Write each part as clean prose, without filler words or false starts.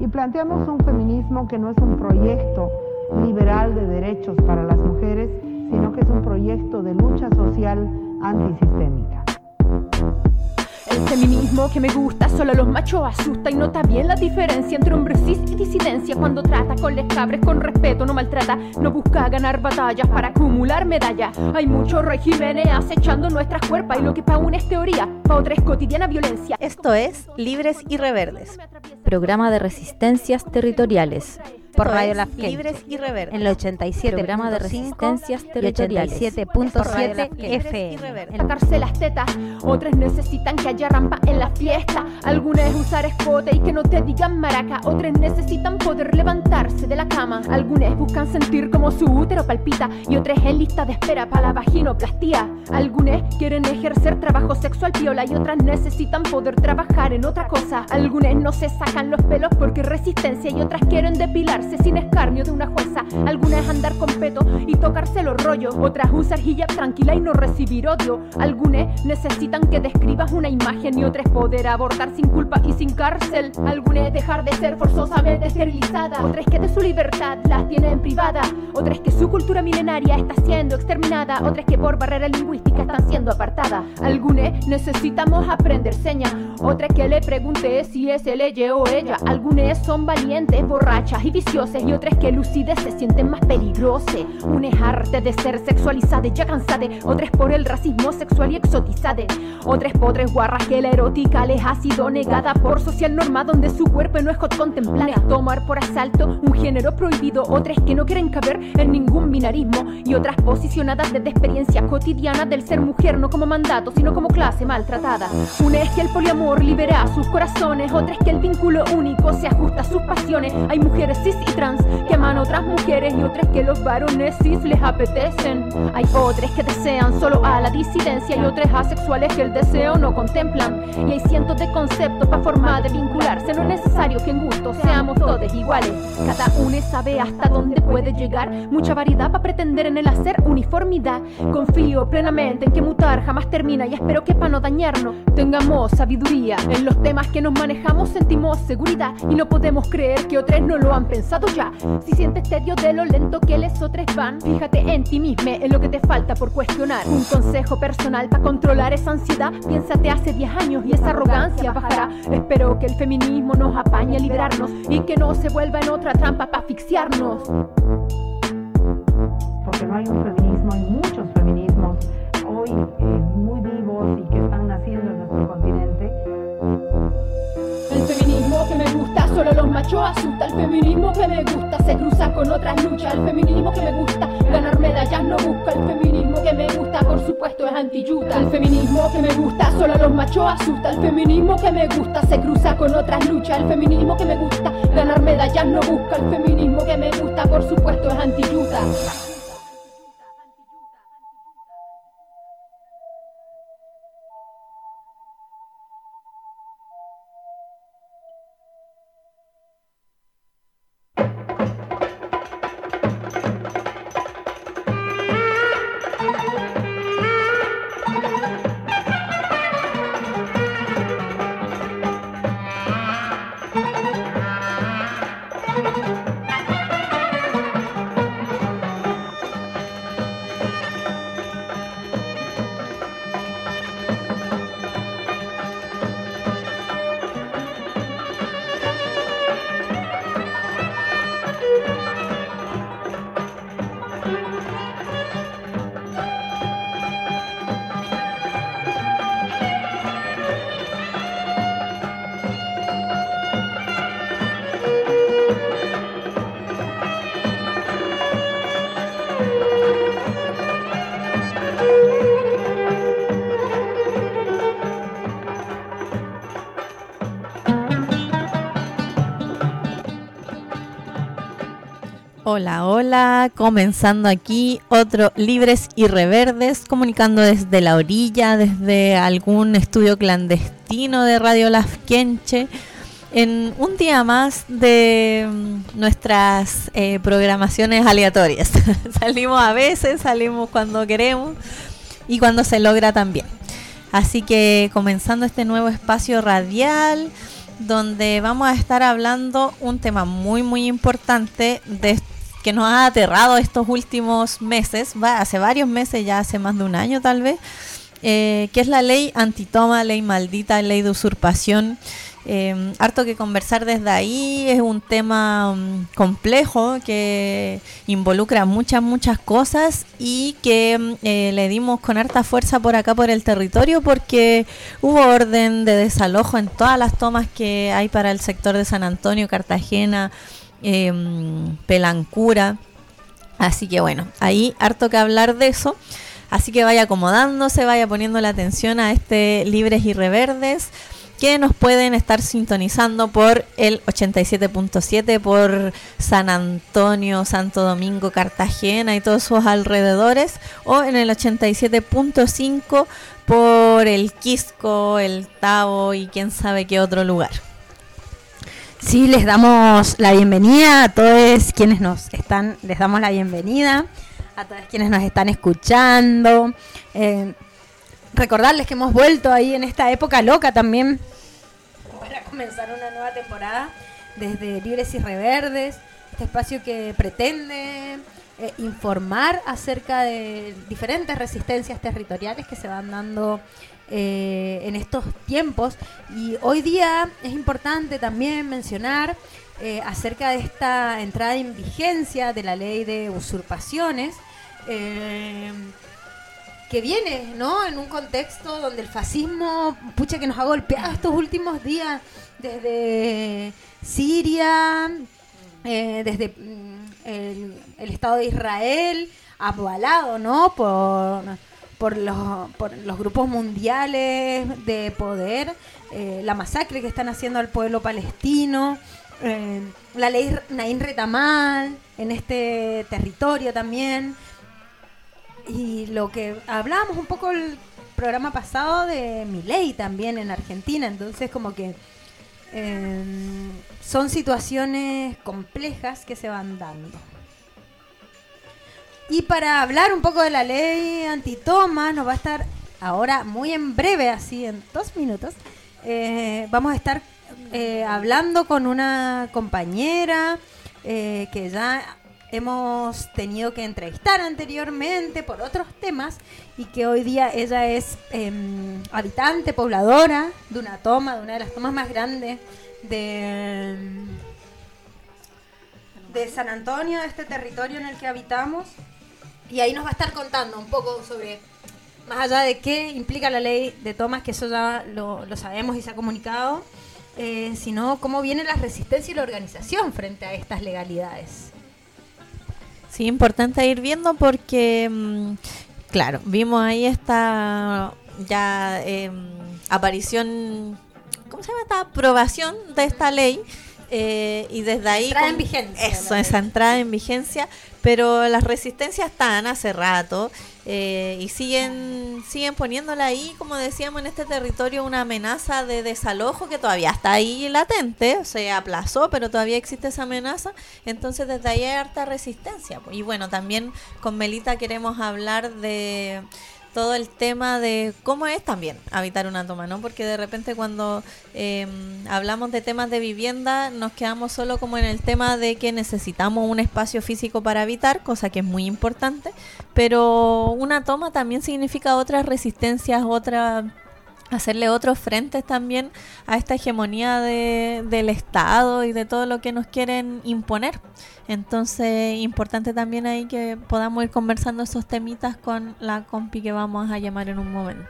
y planteamos un feminismo que no es un proyecto liberal de derechos para las mujeres, sino que es un proyecto de lucha social antisistémica. El feminismo que me gusta solo a los machos asusta y nota bien la diferencia entre hombre cis y disidencia. Cuando trata con les cabres con respeto, no maltrata, no busca ganar batallas para acumular medallas. Hay muchos regímenes acechando nuestras cuerpas y lo que pa' una es teoría, pa' otra es cotidiana violencia. Esto es Libres y Reverdes, programa de resistencias territoriales. Por Radio Las Libres y Reverdes, en el 87, programa de resistencias territoriales, 87.7 FM. Sacarse las tetas, otras necesitan que haya rampa en la fiesta. Algunas usar escote y que no te digan maraca. Otras necesitan poder levantarse de la cama. Algunas buscan sentir como su útero palpita y otras en lista de espera para la vaginoplastía. Algunas quieren ejercer trabajo sexual piola y otras necesitan poder trabajar en otra cosa. Algunas no se sacan los pelos porque es resistencia y otras quieren depilar sin escarnio de una jueza. Algunas andar con peto y tocarse los rollos. Otras usar hijab tranquila y no recibir odio. Algunas necesitan que describas una imagen y otras poder abortar sin culpa y sin cárcel. Algunas dejar de ser forzosamente esterilizadas. Otras que de su libertad las tienen privada. Otras que su cultura milenaria está siendo exterminada. Otras que por barrera lingüística están siendo apartadas. Algunas necesitamos aprender señas. Otras que le pregunté si es él, ella o ella. Algunas son valientes, borrachas y viciosas y otras que lucides se sienten más peligrosas. Una es arte de ser sexualizada ya cansada. Otras por el racismo sexual y exotizada. Otras podres guarras que la erótica les ha sido negada por social norma donde su cuerpo no es contemplada. Tomar por asalto un género prohibido. Otras que no quieren caber en ningún binarismo y otras posicionadas desde experiencia cotidiana del ser mujer no como mandato sino como clase maltratada. Una es que el poliamor libera sus corazones. Otra es que el vínculo único se ajusta a sus pasiones. Hay mujeres cis y trans que aman a otras mujeres y otras que los varones cis les apetecen. Hay otras que desean solo a la disidencia y otras asexuales que el deseo no contemplan. Y hay cientos de conceptos para forma de vincularse. No es necesario que en gusto seamos todos iguales. Cada uno sabe hasta dónde puede llegar. Mucha variedad para pretender en el hacer uniformidad. Confío plenamente en que mutar jamás termina y espero que para no dañarnos tengamos sabiduría. En los temas que nos manejamos sentimos seguridad y no podemos creer que otros no lo han pensado ya. Si sientes tedio de lo lento que les otros van, fíjate en ti mismo, en lo que te falta por cuestionar. Un consejo personal para controlar esa ansiedad. Piénsate hace 10 años y esa arrogancia bajará. Espero que el feminismo nos apañe a liberarnos y que no se vuelva en otra trampa para asfixiarnos. Porque no hay un feminismo, hay muchos feminismos hoy muy vivos y que están naciendo en nuestro continente. El feminismo que me gusta solo los machos asusta. El feminismo que me gusta se cruza con otras luchas. El feminismo que me gusta ganar medallas no busca. El feminismo que me gusta por supuesto es anti-yuta. El feminismo que me gusta solo los machos asusta. El feminismo que me gusta se cruza con otras luchas. El feminismo que me gusta ganar medallas no busca. El feminismo que me gusta por supuesto es anti-yuta. Hola, hola, comenzando aquí otro Libres y Reverdes, comunicando desde la orilla, desde algún estudio clandestino de Radio Lafkenche, en un día más de nuestras programaciones aleatorias. Salimos a veces, salimos cuando queremos y cuando se logra también. Así que comenzando este nuevo espacio radial donde vamos a estar hablando un tema muy muy importante que nos ha aterrado estos últimos meses, hace varios meses, ya hace más de un año tal vez, que es la ley antitoma, ley maldita, ley de usurpación. Harto que conversar desde ahí, es un tema complejo que involucra muchas cosas y que le dimos con harta fuerza por acá por el territorio porque hubo orden de desalojo en todas las tomas que hay para el sector de San Antonio, Cartagena, Pelancura, así que bueno, ahí harto que hablar de eso, así que vaya acomodándose, vaya poniendo la atención a este Libres y Reverdes, que nos pueden estar sintonizando por el 87.7 por San Antonio, Santo Domingo, Cartagena y todos sus alrededores, o en el 87.5 por el Quisco, el Tabo y quién sabe qué otro lugar. Sí, les damos la bienvenida a todos quienes les damos la bienvenida a todos quienes nos están escuchando. Recordarles que hemos vuelto ahí en esta época loca también para comenzar una nueva temporada desde Libres y Reverdes, este espacio que pretende informar acerca de diferentes resistencias territoriales que se van dando en estos tiempos. Y hoy día es importante también mencionar acerca de esta entrada en vigencia de la ley de usurpaciones, que viene, ¿no?, en un contexto donde el fascismo, que nos ha golpeado estos últimos días, desde Siria, desde el Estado de Israel, avalado, ¿no?, por los grupos mundiales de poder, la masacre que están haciendo al pueblo palestino, la ley Naín Retamal en este territorio también. Y lo que hablábamos un poco el programa pasado de Milei también en Argentina, entonces como que son situaciones complejas que se van dando. Y para hablar un poco de la ley antitoma, nos va a estar ahora muy en breve, así en 2 minutos, vamos a estar hablando con una compañera que ya hemos tenido que entrevistar anteriormente por otros temas y que hoy día ella es habitante, pobladora de una de las tomas más grandes de San Antonio, de este territorio en el que habitamos. Y ahí nos va a estar contando un poco sobre, más allá de qué implica la ley de tomas, que eso ya lo sabemos y se ha comunicado, sino cómo viene la resistencia y la organización frente a estas legalidades. Sí, importante ir viendo porque, claro, vimos ahí esta ya aparición, ¿cómo se llama? Esta aprobación de esta ley y desde ahí... Entrada en vigencia. Eso, esa entrada en vigencia, pero las resistencias están hace rato y siguen poniéndola ahí, como decíamos, en este territorio una amenaza de desalojo que todavía está ahí latente, se aplazó, pero todavía existe esa amenaza, entonces desde ahí hay harta resistencia. Y bueno, también con Melita queremos hablar de todo el tema de cómo es también habitar una toma, ¿no? Porque de repente cuando hablamos de temas de vivienda nos quedamos solo como en el tema de que necesitamos un espacio físico para habitar, cosa que es muy importante, pero una toma también significa otras resistencias, hacerle otros frentes también a esta hegemonía del Estado y de todo lo que nos quieren imponer. Entonces, importante también ahí que podamos ir conversando esos temitas con la compi que vamos a llamar en un momento.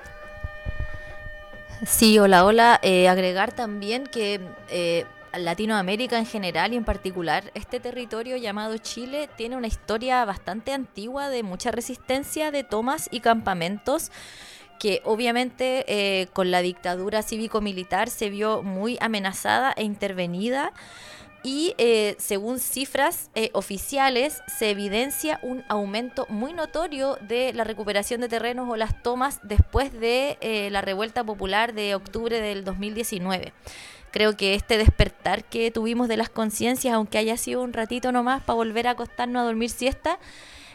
Sí, hola. Agregar también que Latinoamérica en general y en particular este territorio llamado Chile tiene una historia bastante antigua de mucha resistencia de tomas y campamentos que obviamente con la dictadura cívico-militar se vio muy amenazada e intervenida. Y según cifras oficiales se evidencia un aumento muy notorio de la recuperación de terrenos o las tomas después de la revuelta popular de octubre del 2019. Creo que este despertar que tuvimos de las conciencias, aunque haya sido un ratito nomás para volver a acostarnos a dormir siesta,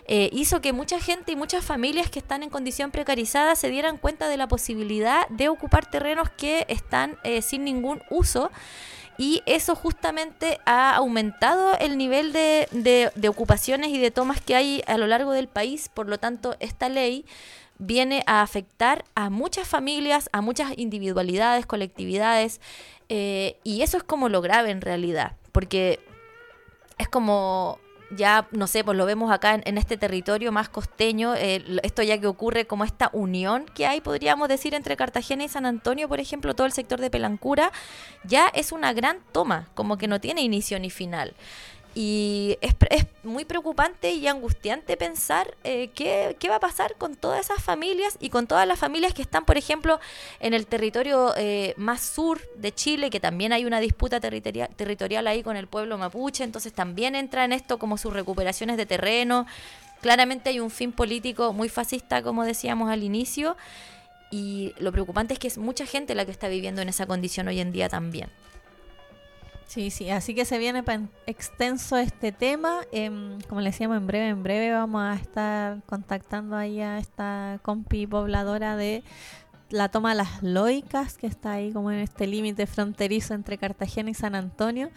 hizo que mucha gente y muchas familias que están en condición precarizada se dieran cuenta de la posibilidad de ocupar terrenos que están sin ningún uso. Y eso justamente ha aumentado el nivel de ocupaciones y de tomas que hay a lo largo del país. Por lo tanto, esta ley viene a afectar a muchas familias, a muchas individualidades, colectividades, y eso es como lo grave en realidad, porque es como... Ya, no sé, pues lo vemos acá en este territorio más costeño, esto ya que ocurre como esta unión que hay, podríamos decir, entre Cartagena y San Antonio, por ejemplo, todo el sector de Pelancura, ya es una gran toma, como que no tiene inicio ni final. Y es muy preocupante y angustiante pensar qué va a pasar con todas esas familias y con todas las familias que están, por ejemplo, en el territorio más sur de Chile, que también hay una disputa territorial ahí con el pueblo mapuche, entonces también entra en esto como sus recuperaciones de terreno. Claramente hay un fin político muy fascista, como decíamos al inicio, y lo preocupante es que es mucha gente la que está viviendo en esa condición hoy en día también. Sí, así que se viene extenso este tema. Como le decíamos, en breve vamos a estar contactando ahí a esta compi pobladora de la Toma Las Loicas, que está ahí como en este límite fronterizo entre Cartagena y San Antonio.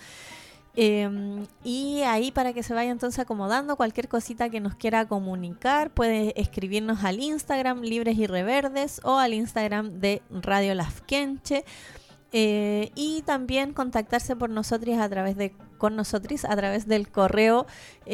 Y ahí, para que se vaya entonces acomodando, cualquier cosita que nos quiera comunicar, puede escribirnos al Instagram Libres y Reverdes o al Instagram de Radio Lafkenche. Y también contactarse con nosotros a través del correo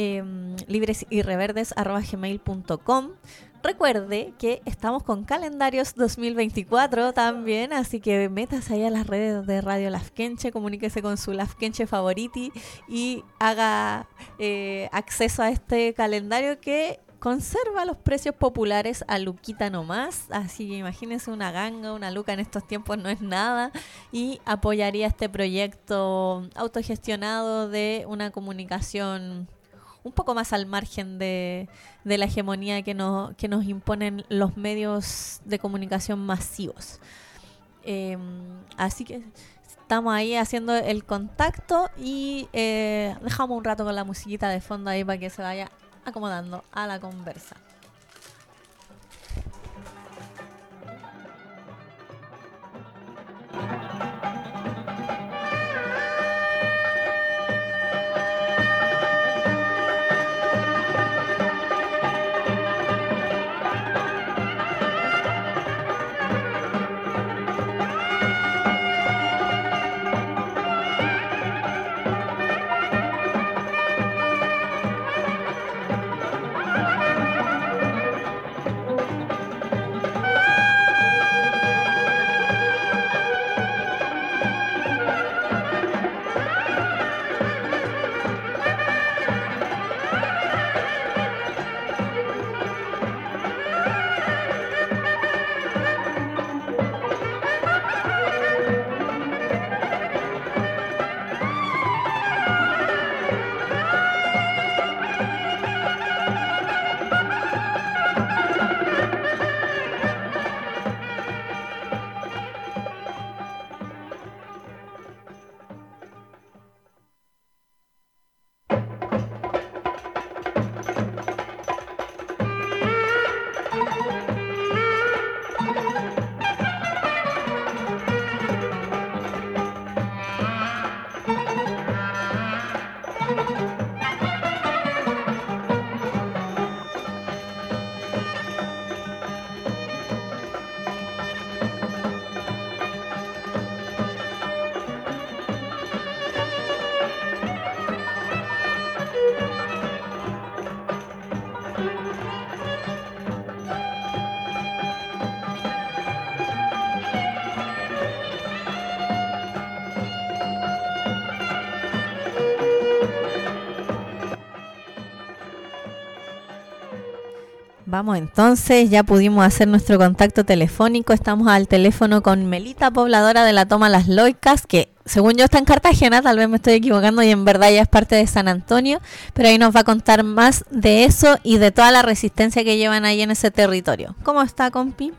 libresyrreverdes@gmail.com. Recuerde que estamos con calendarios 2024 también, así que métase ahí a las redes de Radio Lafkenche, comuníquese con su Lafkenche favoriti y haga acceso a este calendario que conserva los precios populares a luquita nomás, así que imagínense una ganga, una luca en estos tiempos no es nada, y apoyaría este proyecto autogestionado de una comunicación un poco más al margen de la hegemonía que nos imponen los medios de comunicación masivos. Así que estamos ahí haciendo el contacto y dejamos un rato con la musiquita de fondo ahí para que se vaya acomodando a la conversa. Vamos entonces, ya pudimos hacer nuestro contacto telefónico, estamos al teléfono con Melita, pobladora de la Toma Las Loicas, que según yo está en Cartagena, tal vez me estoy equivocando y en verdad ya es parte de San Antonio, pero ahí nos va a contar más de eso y de toda la resistencia que llevan ahí en ese territorio. ¿Cómo está, compi?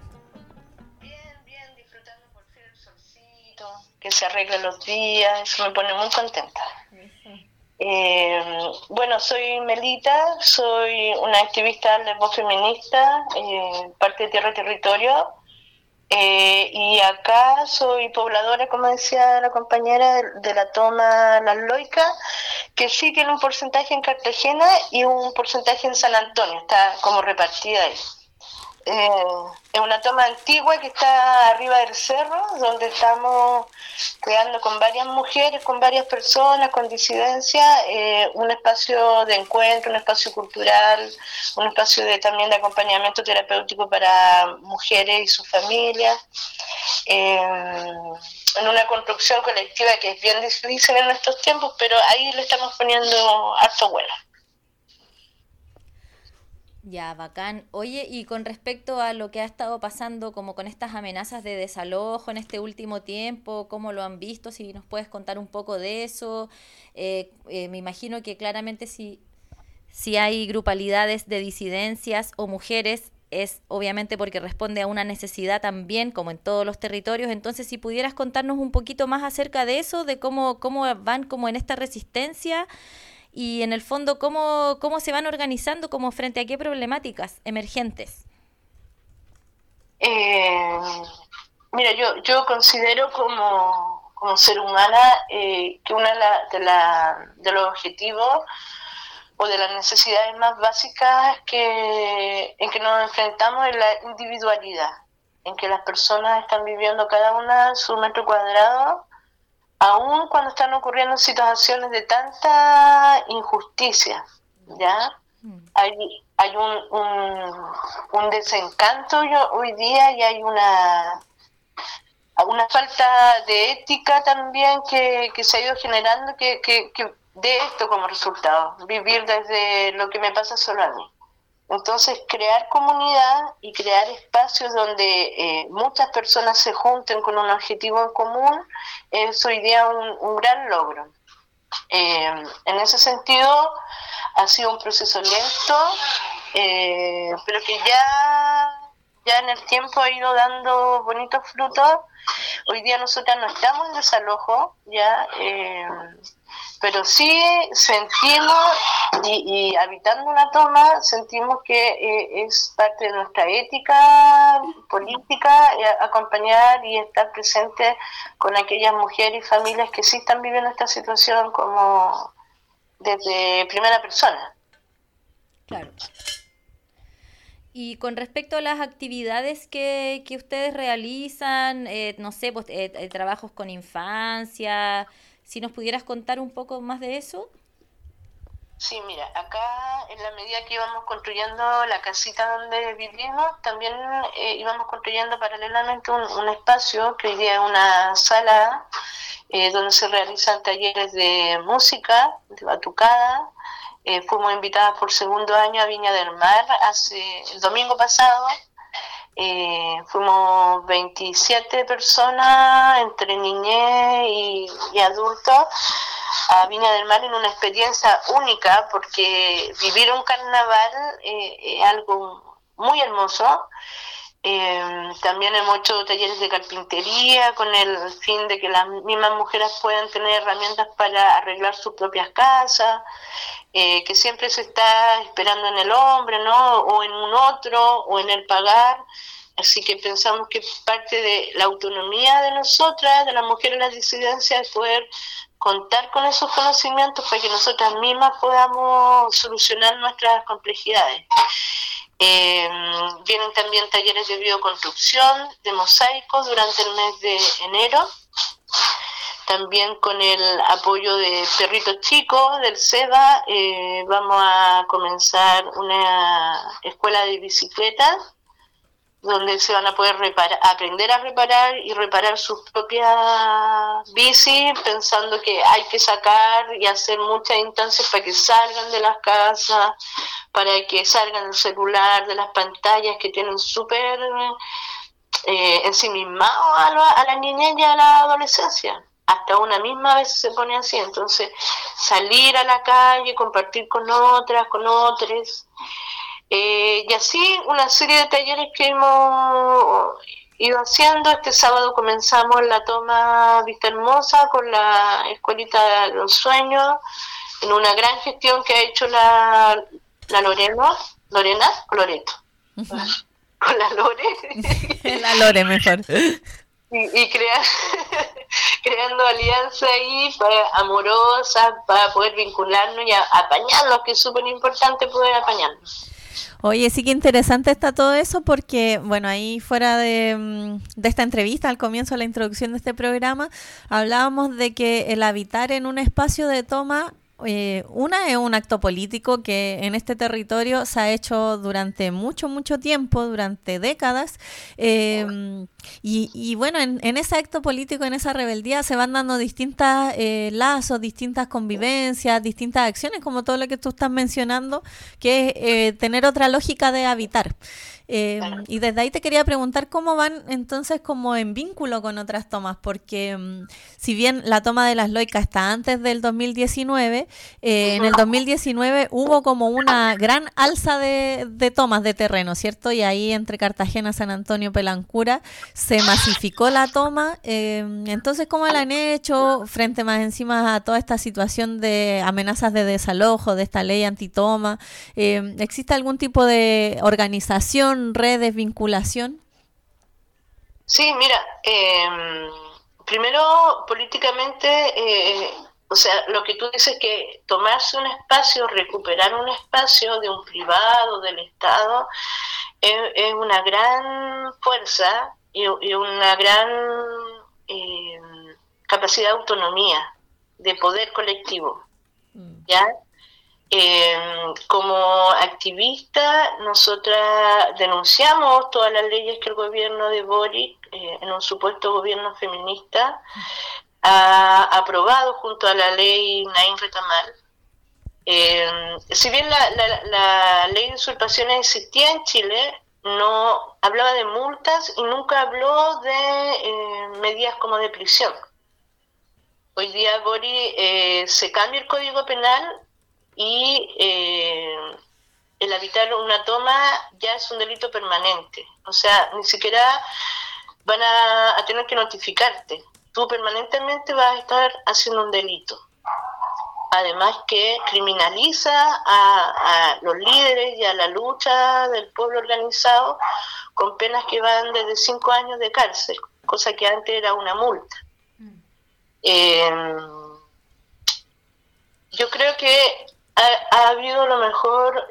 Bien, disfrutando por fin el solcito, que se arreglen los días, eso me pone muy contenta. Bueno, soy Melita, soy una activista del voz feminista, parte de Tierra y Territorio, y acá soy pobladora, como decía la compañera, de la toma Las Loicas, que sí tiene un porcentaje en Cartagena y un porcentaje en San Antonio, está como repartida ahí. Es una toma antigua que está arriba del cerro, donde estamos creando con varias mujeres, con varias personas, con disidencia, un espacio de encuentro, un espacio cultural, un espacio también de acompañamiento terapéutico para mujeres y sus familias, en una construcción colectiva que es bien difícil en estos tiempos, pero ahí le estamos poniendo harto vuelo. Ya, bacán. Oye, y con respecto a lo que ha estado pasando como con estas amenazas de desalojo en este último tiempo, ¿cómo lo han visto? Si nos puedes contar un poco de eso. Me imagino que claramente si hay grupalidades de disidencias o mujeres, es obviamente porque responde a una necesidad también, como en todos los territorios. Entonces, si pudieras contarnos un poquito más acerca de eso, de cómo van como en esta resistencia y en el fondo cómo se van organizando como frente a qué problemáticas emergentes. Mira, yo considero como ser humana que uno de los objetivos o de las necesidades más básicas en que nos enfrentamos es la individualidad, en que las personas están viviendo cada una su metro cuadrado, aún cuando están ocurriendo situaciones de tanta injusticia, ¿ya? Hay un desencanto hoy día y hay una falta de ética también que se ha ido generando que de esto como resultado, vivir desde lo que me pasa solo a mí. Entonces, crear comunidad y crear espacios donde muchas personas se junten con un objetivo en común es hoy día un gran logro. En ese sentido, ha sido un proceso lento, pero que ya en el tiempo ha ido dando bonitos frutos. Hoy día nosotras no estamos en desalojo, ya, pero sí sentimos, y habitando una toma, sentimos que es parte de nuestra ética política acompañar y estar presente con aquellas mujeres y familias que sí están viviendo esta situación como desde primera persona. Claro. Y con respecto a las actividades que ustedes realizan, no sé, pues trabajos con infancia, si nos pudieras contar un poco más de eso. Sí, mira, acá en la medida que íbamos construyendo la casita donde vivimos, también íbamos construyendo paralelamente un espacio que hoy día es una sala donde se realizan talleres de música, de batucada. Fuimos invitadas por segundo año a Viña del Mar el domingo pasado. Fuimos 27 personas entre niñez y adultos a Viña del Mar en una experiencia única, porque vivir un carnaval es algo muy hermoso. También hemos hecho talleres de carpintería con el fin de que las mismas mujeres puedan tener herramientas para arreglar sus propias casas, que siempre se está esperando en el hombre, ¿no? O en un otro, o en el pagar. Así que pensamos que parte de la autonomía de nosotras, de las mujeres en las disidencias, es poder contar con esos conocimientos para que nosotras mismas podamos solucionar nuestras complejidades. Vienen también talleres de bioconstrucción, de mosaicos durante el mes de enero. También con el apoyo de Perritos Chicos, del SEBA, vamos a comenzar una escuela de bicicletas, donde se van a poder aprender a reparar y reparar sus propias bicis, pensando que hay que sacar y hacer muchas instancias para que salgan de las casas, para que salgan del celular, de las pantallas que tienen súper ensimismado a la niñez y a la adolescencia. Hasta una misma vez se pone así. Entonces, salir a la calle, compartir con otras, con otros. Y así una serie de talleres que hemos ido haciendo. Este sábado comenzamos la toma Vista Hermosa con la Escuelita de los Sueños, en una gran gestión que ha hecho la Lorena, o Loreto, con la Lore. La Lore mejor. Y creando alianzas ahí amorosas para poder vincularnos y apañarnos, que es súper importante poder apañarnos. Oye, sí que interesante está todo eso porque, bueno, ahí fuera de esta entrevista, al comienzo de la introducción de este programa, hablábamos de que el habitar en un espacio de toma, una es un acto político que en este territorio se ha hecho durante mucho tiempo, durante décadas, y bueno, en ese acto político, en esa rebeldía se van dando distintas lazos, distintas convivencias, distintas acciones, como todo lo que tú estás mencionando, que es tener otra lógica de habitar. Y desde ahí te quería preguntar cómo van entonces como en vínculo con otras tomas, porque si bien la toma de Las Loicas está antes del 2019, en el 2019 hubo como una gran alza de tomas de terreno, ¿cierto? Y ahí entre Cartagena, San Antonio, Pelancura se masificó la toma. Entonces, ¿cómo la han hecho frente más encima a toda esta situación de amenazas de desalojo, de esta ley antitoma? ¿Existe algún tipo de organización, redes, vinculación? Sí, mira, primero políticamente, o sea, lo que tú dices que tomarse un espacio, recuperar un espacio de un privado, del Estado, es una gran fuerza y una gran capacidad de autonomía, de poder colectivo, ¿ya? Como activista, nosotras denunciamos todas las leyes que el gobierno de Boric, en un supuesto gobierno feminista, ha aprobado junto a la ley Naín Retamal. Si bien la ley de usurpaciones existía en Chile, no hablaba de multas y nunca habló de medidas como de prisión. Hoy día Boric se cambia el Código Penal y el habitar una toma ya es un delito permanente. O sea, ni siquiera van a tener que notificarte. Tú permanentemente vas a estar haciendo un delito. Además que criminaliza a los líderes y a la lucha del pueblo organizado con penas que van desde 5 años de cárcel, cosa que antes era una multa. Yo creo que ha habido a lo mejor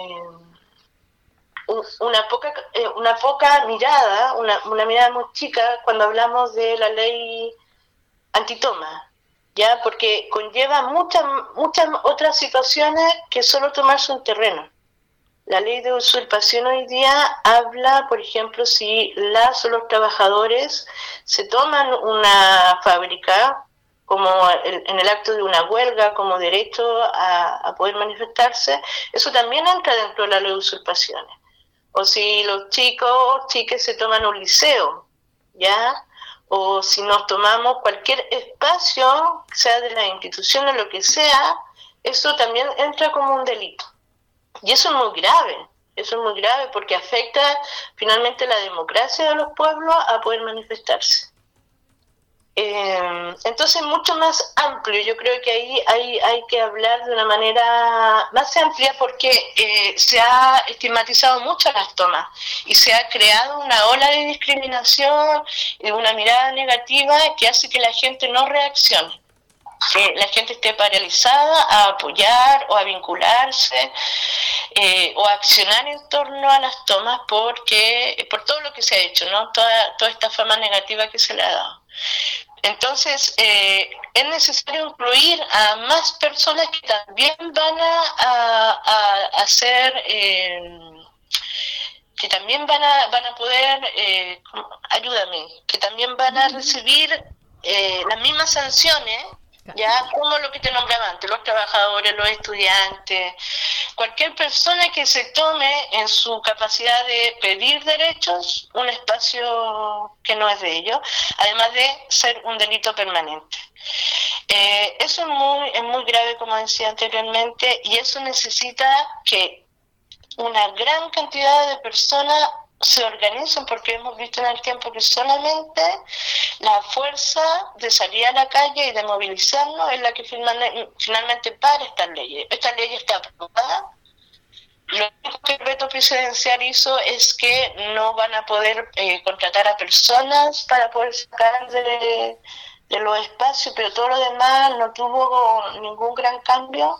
una poca mirada, una mirada muy chica cuando hablamos de la ley antitoma, ya, porque conlleva muchas otras situaciones que solo tomarse un terreno. La ley de usurpación hoy día habla, por ejemplo, si las o los trabajadores se toman una fábrica como en el acto de una huelga, como derecho a poder manifestarse, eso también entra dentro de la ley de usurpaciones. O si los chicas se toman un liceo, ¿ya? O si nos tomamos cualquier espacio, sea de la institución o lo que sea, eso también entra como un delito. Y eso es muy grave porque afecta finalmente la democracia de los pueblos a poder manifestarse. Entonces mucho más amplio, yo creo que ahí hay que hablar de una manera más amplia porque se ha estigmatizado mucho las tomas y se ha creado una ola de discriminación y una mirada negativa que hace que la gente no reaccione, que la gente esté paralizada a apoyar o a vincularse o a accionar en torno a las tomas por todo lo que se ha hecho, ¿no? Toda esta fama negativa que se le ha dado. Entonces, es necesario incluir a más personas que también van a hacer, que también van a poder, ayúdame, que también van a recibir las mismas sanciones, ya como lo que te nombraba antes, los trabajadores, los estudiantes, cualquier persona que se tome en su capacidad de pedir derechos un espacio que no es de ellos, además de ser un delito permanente. Eso es muy grave, como decía anteriormente, y eso necesita que una gran cantidad de personas se organicen, porque hemos visto en el tiempo que solamente la fuerza de salir a la calle y de movilizarnos es la que finalmente para estas leyes. Esta ley está aprobada. Lo único que el veto presidencial hizo es que no van a poder contratar a personas para poder sacar de los espacios, pero todo lo demás no tuvo ningún gran cambio.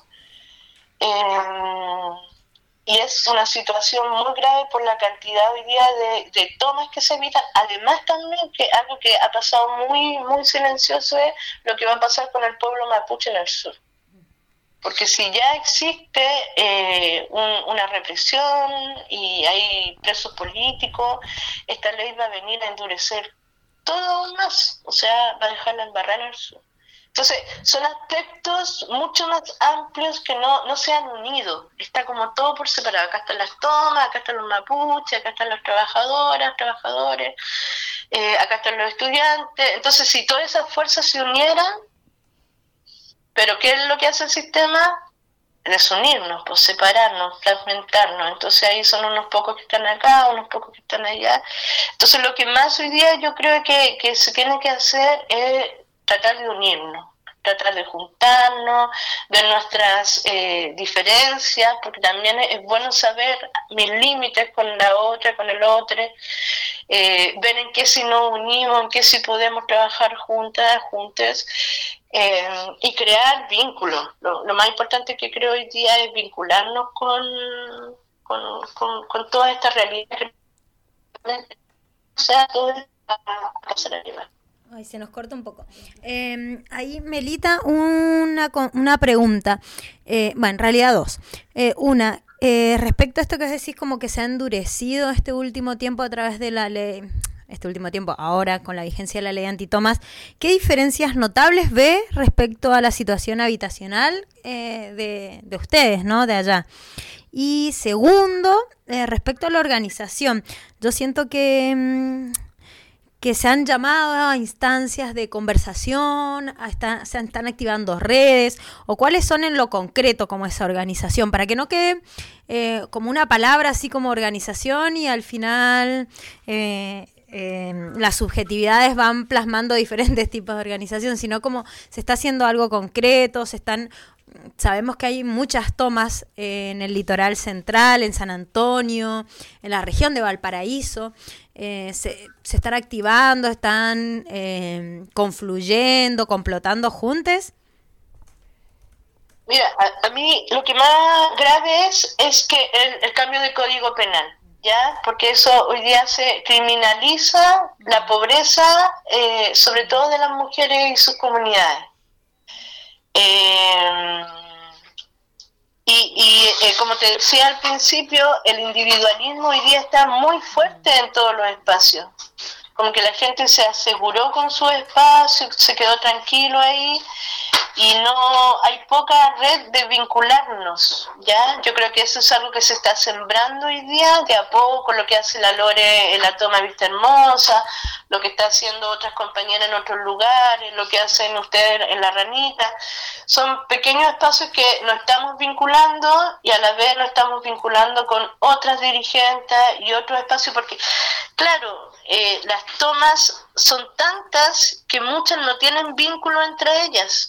Y es una situación muy grave por la cantidad hoy día de tomas que se evitan. Además también que algo que ha pasado muy muy silencioso es lo que va a pasar con el pueblo mapuche en el sur. Porque si ya existe una represión y hay presos políticos, esta ley va a venir a endurecer todo aún más, o sea, va a dejar la embarrada en el sur. Entonces, son aspectos mucho más amplios que no se han unido. Está como todo por separado. Acá están las tomas, acá están los mapuches, acá están las trabajadoras, trabajadores, acá están los estudiantes. Entonces, si todas esas fuerzas se unieran, ¿pero qué es lo que hace el sistema? Desunirnos, pues separarnos, fragmentarnos. Entonces ahí son unos pocos que están acá, unos pocos que están allá. Entonces lo que más hoy día yo creo que se tiene que hacer es tratar de unirnos, tratar de juntarnos, ver nuestras diferencias, porque también es bueno saber mis límites con la otra, con el otro, ver en qué si nos unimos, en qué si podemos trabajar juntas, juntes, y crear vínculos. Lo más importante que creo hoy día es vincularnos con toda esta realidad, o sea, todo a pasar a llevar. Ay, se nos corta un poco. Ahí, Melita, una pregunta. Bueno, en realidad dos. Una, respecto a esto que decís, como que se ha endurecido este último tiempo a través de la ley, ahora con la vigencia de la ley antitomas, ¿qué diferencias notables ve respecto a la situación habitacional de ustedes, ¿no? De allá. Y segundo, respecto a la organización, yo siento que se han llamado a instancias de conversación, se están activando redes, o cuáles son en lo concreto como esa organización, para que no quede como una palabra así como organización y al final las subjetividades van plasmando diferentes tipos de organización, sino como se está haciendo algo concreto, sabemos que hay muchas tomas en el litoral central, en San Antonio, en la región de Valparaíso. Se están activando, están confluyendo, complotando juntos. Mira, a mí lo que más grave es que el cambio de código penal, ¿ya? Porque eso hoy día se criminaliza la pobreza, sobre todo de las mujeres y sus comunidades. Como te decía al principio, el individualismo hoy día está muy fuerte en todos los espacios. Como que la gente se aseguró con su espacio, se quedó tranquilo ahí y no hay poca red de vincularnos, ¿ya? Yo creo que eso es algo que se está sembrando hoy día, de a poco, lo que hace la Lore en la toma Vista Hermosa, lo que está haciendo otras compañeras en otros lugares, lo que hacen ustedes en La Ranita. Son pequeños espacios que nos estamos vinculando y a la vez nos estamos vinculando con otras dirigentes y otros espacios, porque, claro, las tomas son tantas que muchas no tienen vínculo entre ellas.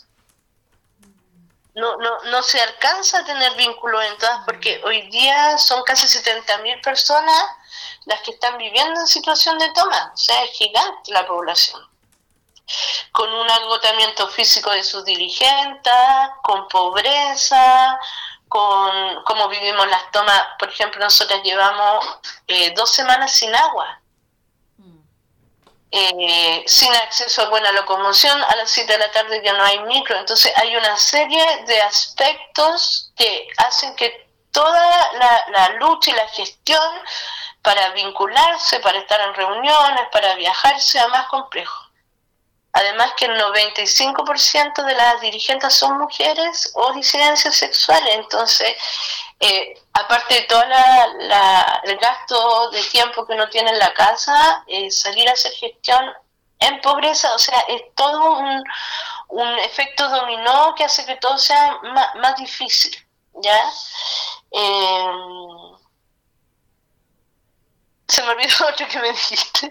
No se alcanza a tener vínculo en todas, porque hoy día son casi 70.000 personas las que están viviendo en situación de toma, o sea, es gigante la población, con un agotamiento físico de sus dirigentes, con pobreza, con cómo vivimos las tomas. Por ejemplo, nosotros llevamos 2 semanas sin agua, sin acceso a buena locomoción, a las 7 de la tarde ya no hay micro. Entonces hay una serie de aspectos que hacen que toda la lucha y la gestión para vincularse, para estar en reuniones, para viajar, sea más complejo. Además que el 95% de las dirigentes son mujeres o disidencias sexuales, entonces aparte de todo el gasto de tiempo que uno tiene en la casa, salir a hacer gestión en pobreza, o sea, es todo un efecto dominó que hace que todo sea más difícil, ¿ya? Se me olvidó otro que me dijiste.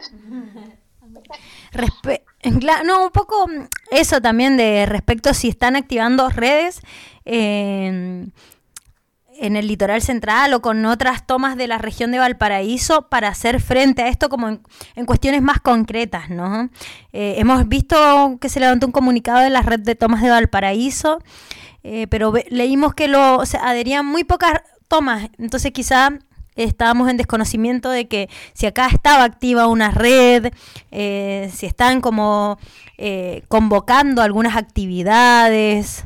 No, un poco eso también de respecto si están activando redes en el litoral central o con otras tomas de la región de Valparaíso para hacer frente a esto como en cuestiones más concretas, ¿no? Hemos visto que se levantó un comunicado de la red de tomas de Valparaíso, pero leímos que adherían muy pocas tomas, entonces quizá estábamos en desconocimiento de que si acá estaba activa una red, si están como convocando algunas actividades.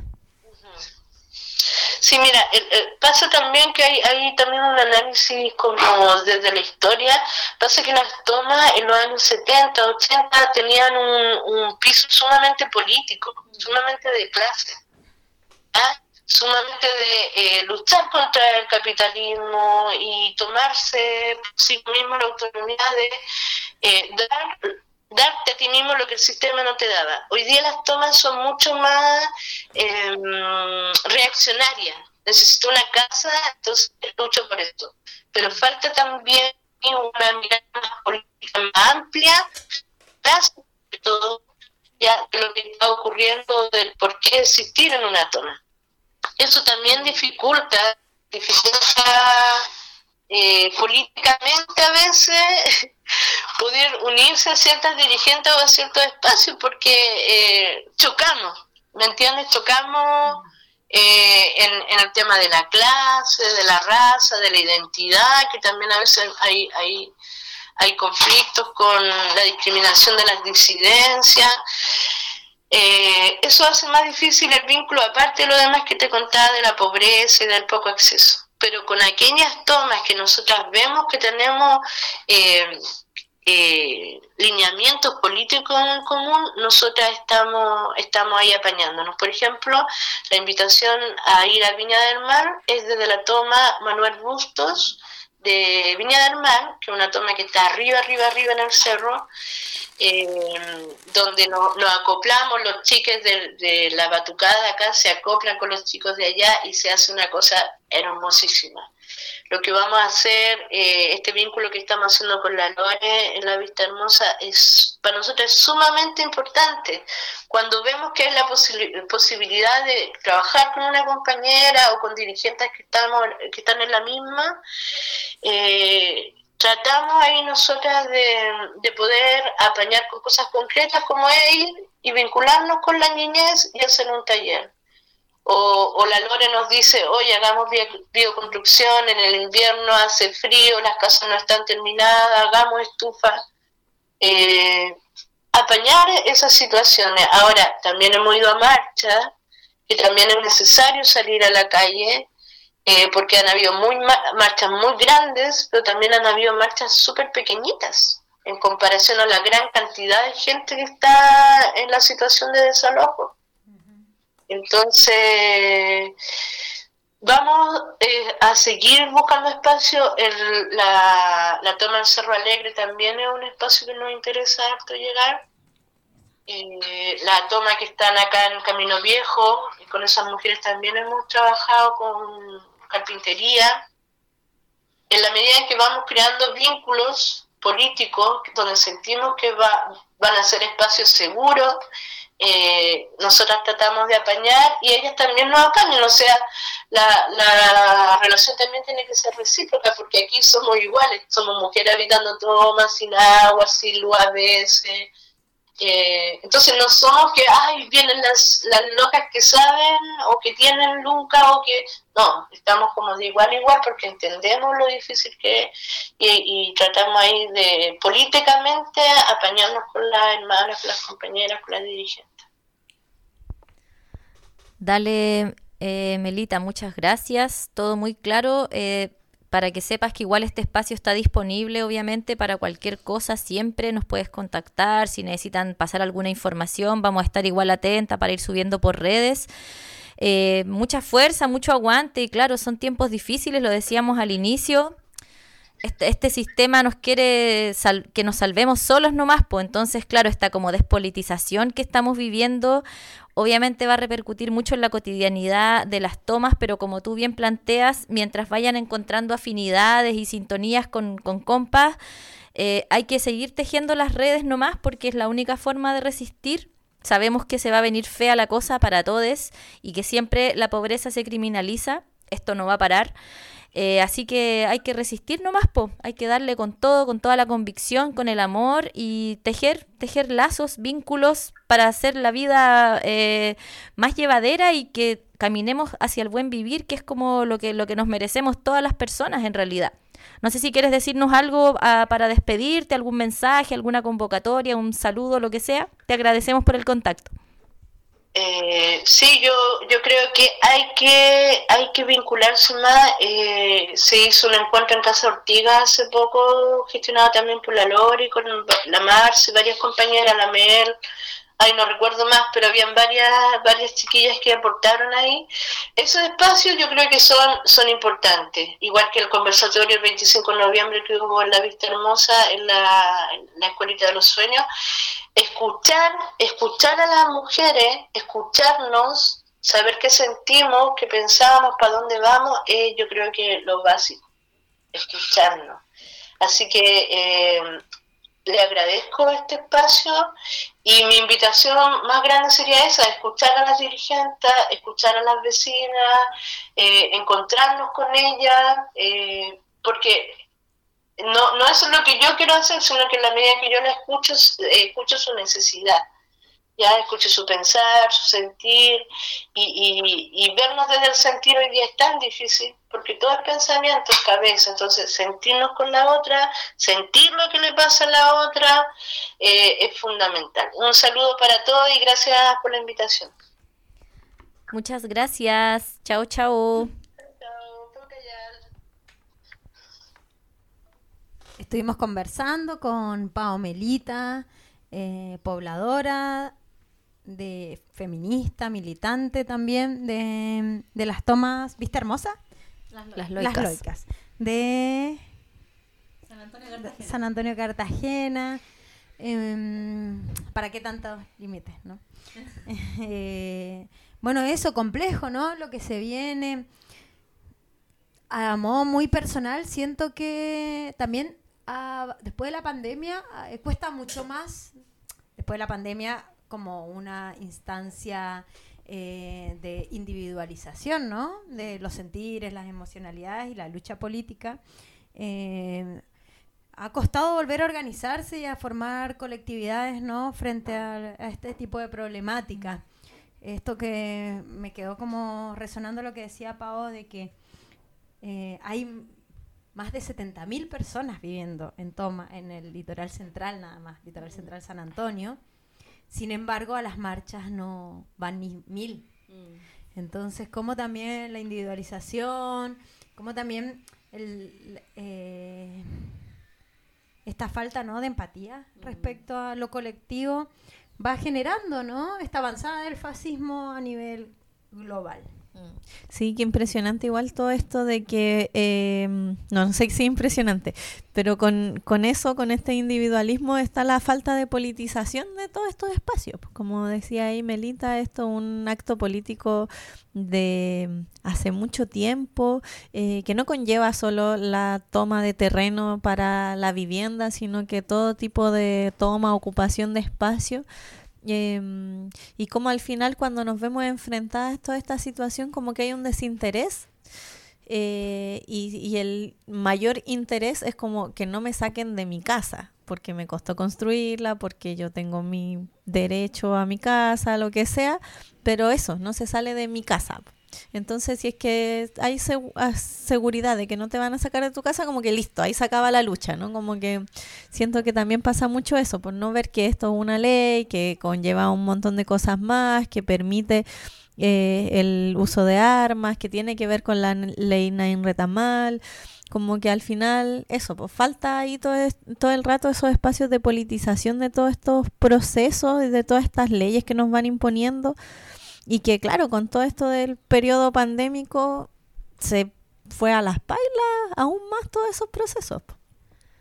Sí, mira, pasa también que hay también un análisis como desde la historia. Pasa que las tomas en los años 70, 80 tenían un piso sumamente político, sumamente de clase, ¿ah? Sumamente de luchar contra el capitalismo y tomarse por sí mismo la autonomía de darte a ti mismo lo que el sistema no te daba. Hoy día las tomas son mucho más reaccionarias. Necesito una casa, entonces lucho por esto. Pero falta también una mirada más política más amplia, de todo ya lo que está ocurriendo, del por qué existir en una toma. Eso también dificulta políticamente a veces poder unirse a ciertas dirigentes o a ciertos espacios porque chocamos, ¿me entiendes? Chocamos en el tema de la clase, de la raza, de la identidad, que también a veces hay conflictos con la discriminación de las disidencias. Eso hace más difícil el vínculo, aparte de lo demás que te contaba de la pobreza y del poco acceso. Pero con aquellas tomas que nosotras vemos que tenemos lineamientos políticos en común, nosotras estamos ahí apañándonos. Por ejemplo, la invitación a ir a Viña del Mar es desde la toma Manuel Bustos de Viña del Mar, que es una toma que está arriba en el cerro, donde nos acoplamos, los chiques de la batucada acá se acoplan con los chicos de allá y se hace una cosa hermosísima. Lo que vamos a hacer, este vínculo que estamos haciendo con la Lore en la Vista Hermosa, es para nosotros es sumamente importante. Cuando vemos que hay la posibilidad de trabajar con una compañera o con dirigentes que están en la misma, tratamos ahí nosotras de poder apañar con cosas concretas como es ir y vincularnos con la niñez y hacer un taller. O la Lore nos dice, oye, hagamos bioconstrucción, en el invierno hace frío, las casas no están terminadas, hagamos estufa. Apañar esas situaciones. Ahora, también hemos ido a marcha, que también es necesario salir a la calle, porque han habido marchas muy grandes, pero también han habido marchas súper pequeñitas, en comparación a la gran cantidad de gente que está en la situación de desalojo. Entonces, vamos a seguir buscando espacio. La toma del Cerro Alegre también es un espacio que nos interesa harto llegar. La toma que están acá en Camino Viejo, y con esas mujeres también hemos trabajado con carpintería. En la medida en que vamos creando vínculos políticos, donde sentimos que van a ser espacios seguros, nosotras tratamos de apañar y ellas también nos apañan. O sea, la relación también tiene que ser recíproca, porque aquí somos iguales, somos mujeres habitando tomas, sin agua, sin luz a veces. Entonces no somos que vienen las locas que saben o que tienen lucas o que no, estamos como de igual a igual porque entendemos lo difícil que es y tratamos ahí de políticamente apañarnos con las hermanas, con las compañeras, con las dirigentes. Dale, Melita, muchas gracias, todo muy claro. Para que sepas que igual este espacio está disponible, obviamente, para cualquier cosa, siempre nos puedes contactar, si necesitan pasar alguna información, vamos a estar igual atenta para ir subiendo por redes. Mucha fuerza, mucho aguante, y claro, son tiempos difíciles, lo decíamos al inicio, este sistema nos quiere que nos salvemos solos nomás, pues entonces, claro, esta como despolitización que estamos viviendo obviamente va a repercutir mucho en la cotidianidad de las tomas, pero como tú bien planteas, mientras vayan encontrando afinidades y sintonías con compas, hay que seguir tejiendo las redes nomás, porque es la única forma de resistir. Sabemos que se va a venir fea la cosa para todos y que siempre la pobreza se criminaliza. Esto no va a parar. Así que hay que resistir nomás, hay que darle con todo, con toda la convicción, con el amor y tejer lazos, vínculos para hacer la vida más llevadera y que caminemos hacia el buen vivir, que es como lo que nos merecemos todas las personas en realidad. No sé si quieres decirnos algo para despedirte, algún mensaje, alguna convocatoria, un saludo, lo que sea. Te agradecemos por el contacto. Sí, yo creo que hay que vincularse más. Se hizo un encuentro en Casa Ortiga hace poco, gestionado también por la Lori, con la Marce, varias compañeras, la Mel, no recuerdo más, pero habían varias chiquillas que aportaron ahí. Esos espacios yo creo que son importantes, igual que el conversatorio el 25 de noviembre que hubo en la Vista Hermosa, en la Escuelita de los Sueños. Escuchar a las mujeres, escucharnos, saber qué sentimos, qué pensamos, para dónde vamos, yo creo que lo básico, escucharnos. Así que le agradezco este espacio y mi invitación más grande sería esa, escuchar a las dirigentes, escuchar a las vecinas, encontrarnos con ellas, porque no es lo que yo quiero hacer, sino que en la medida que yo la escucho su necesidad, ya escucho su pensar, su sentir, y vernos desde el sentir hoy día es tan difícil, porque todo es pensamiento, es cabeza. Entonces sentirnos con la otra, sentir lo que le pasa a la otra, es fundamental. Un saludo para todos y gracias por la invitación. Muchas gracias, chao, chao. Estuvimos conversando con Pao Melita, pobladora, feminista, militante también de las tomas Vista Hermosa, las Loicas, de San Antonio Cartagena. ¿Para qué tantos límites, no? Bueno, eso, complejo, ¿no? Lo que se viene. A modo muy personal, siento que también después de la pandemia cuesta mucho más, después de la pandemia, como una instancia de individualización, ¿no? De los sentires, las emocionalidades y la lucha política. Ha costado volver a organizarse y a formar colectividades, ¿no? Frente a este tipo de problemática. Esto que me quedó como resonando lo que decía Pao, de que hay más de 70.000 personas viviendo en el litoral central, nada más, litoral central San Antonio. Sin embargo, a las marchas no van ni 1.000. Entonces, como también la individualización, como también esta falta, ¿no?, de empatía respecto a lo colectivo va generando, ¿no?, esta avanzada del fascismo a nivel global. Sí, qué impresionante igual todo esto de que, no sé si impresionante, pero con eso, con este individualismo está la falta de politización de todos estos espacios. Como decía ahí Melita, esto es un acto político de hace mucho tiempo, que no conlleva solo la toma de terreno para la vivienda, sino que todo tipo de toma, ocupación de espacio. Y como al final cuando nos vemos enfrentadas a toda esta situación, como que hay un desinterés, y el mayor interés es como que no me saquen de mi casa, porque me costó construirla, porque yo tengo mi derecho a mi casa, lo que sea, pero eso, no se sale de mi casa. Entonces, si es que hay seguridad de que no te van a sacar de tu casa, como que listo, ahí se acaba la lucha, ¿no? Como que siento que también pasa mucho eso, por no ver que esto es una ley, que conlleva un montón de cosas más, que permite el uso de armas, que tiene que ver con la ley Nain Retamal, como que al final eso, pues falta ahí todo el rato esos espacios de politización de todos estos procesos y de todas estas leyes que nos van imponiendo. Y que claro, con todo esto del periodo pandémico se fue a las pailas aún más todos esos procesos.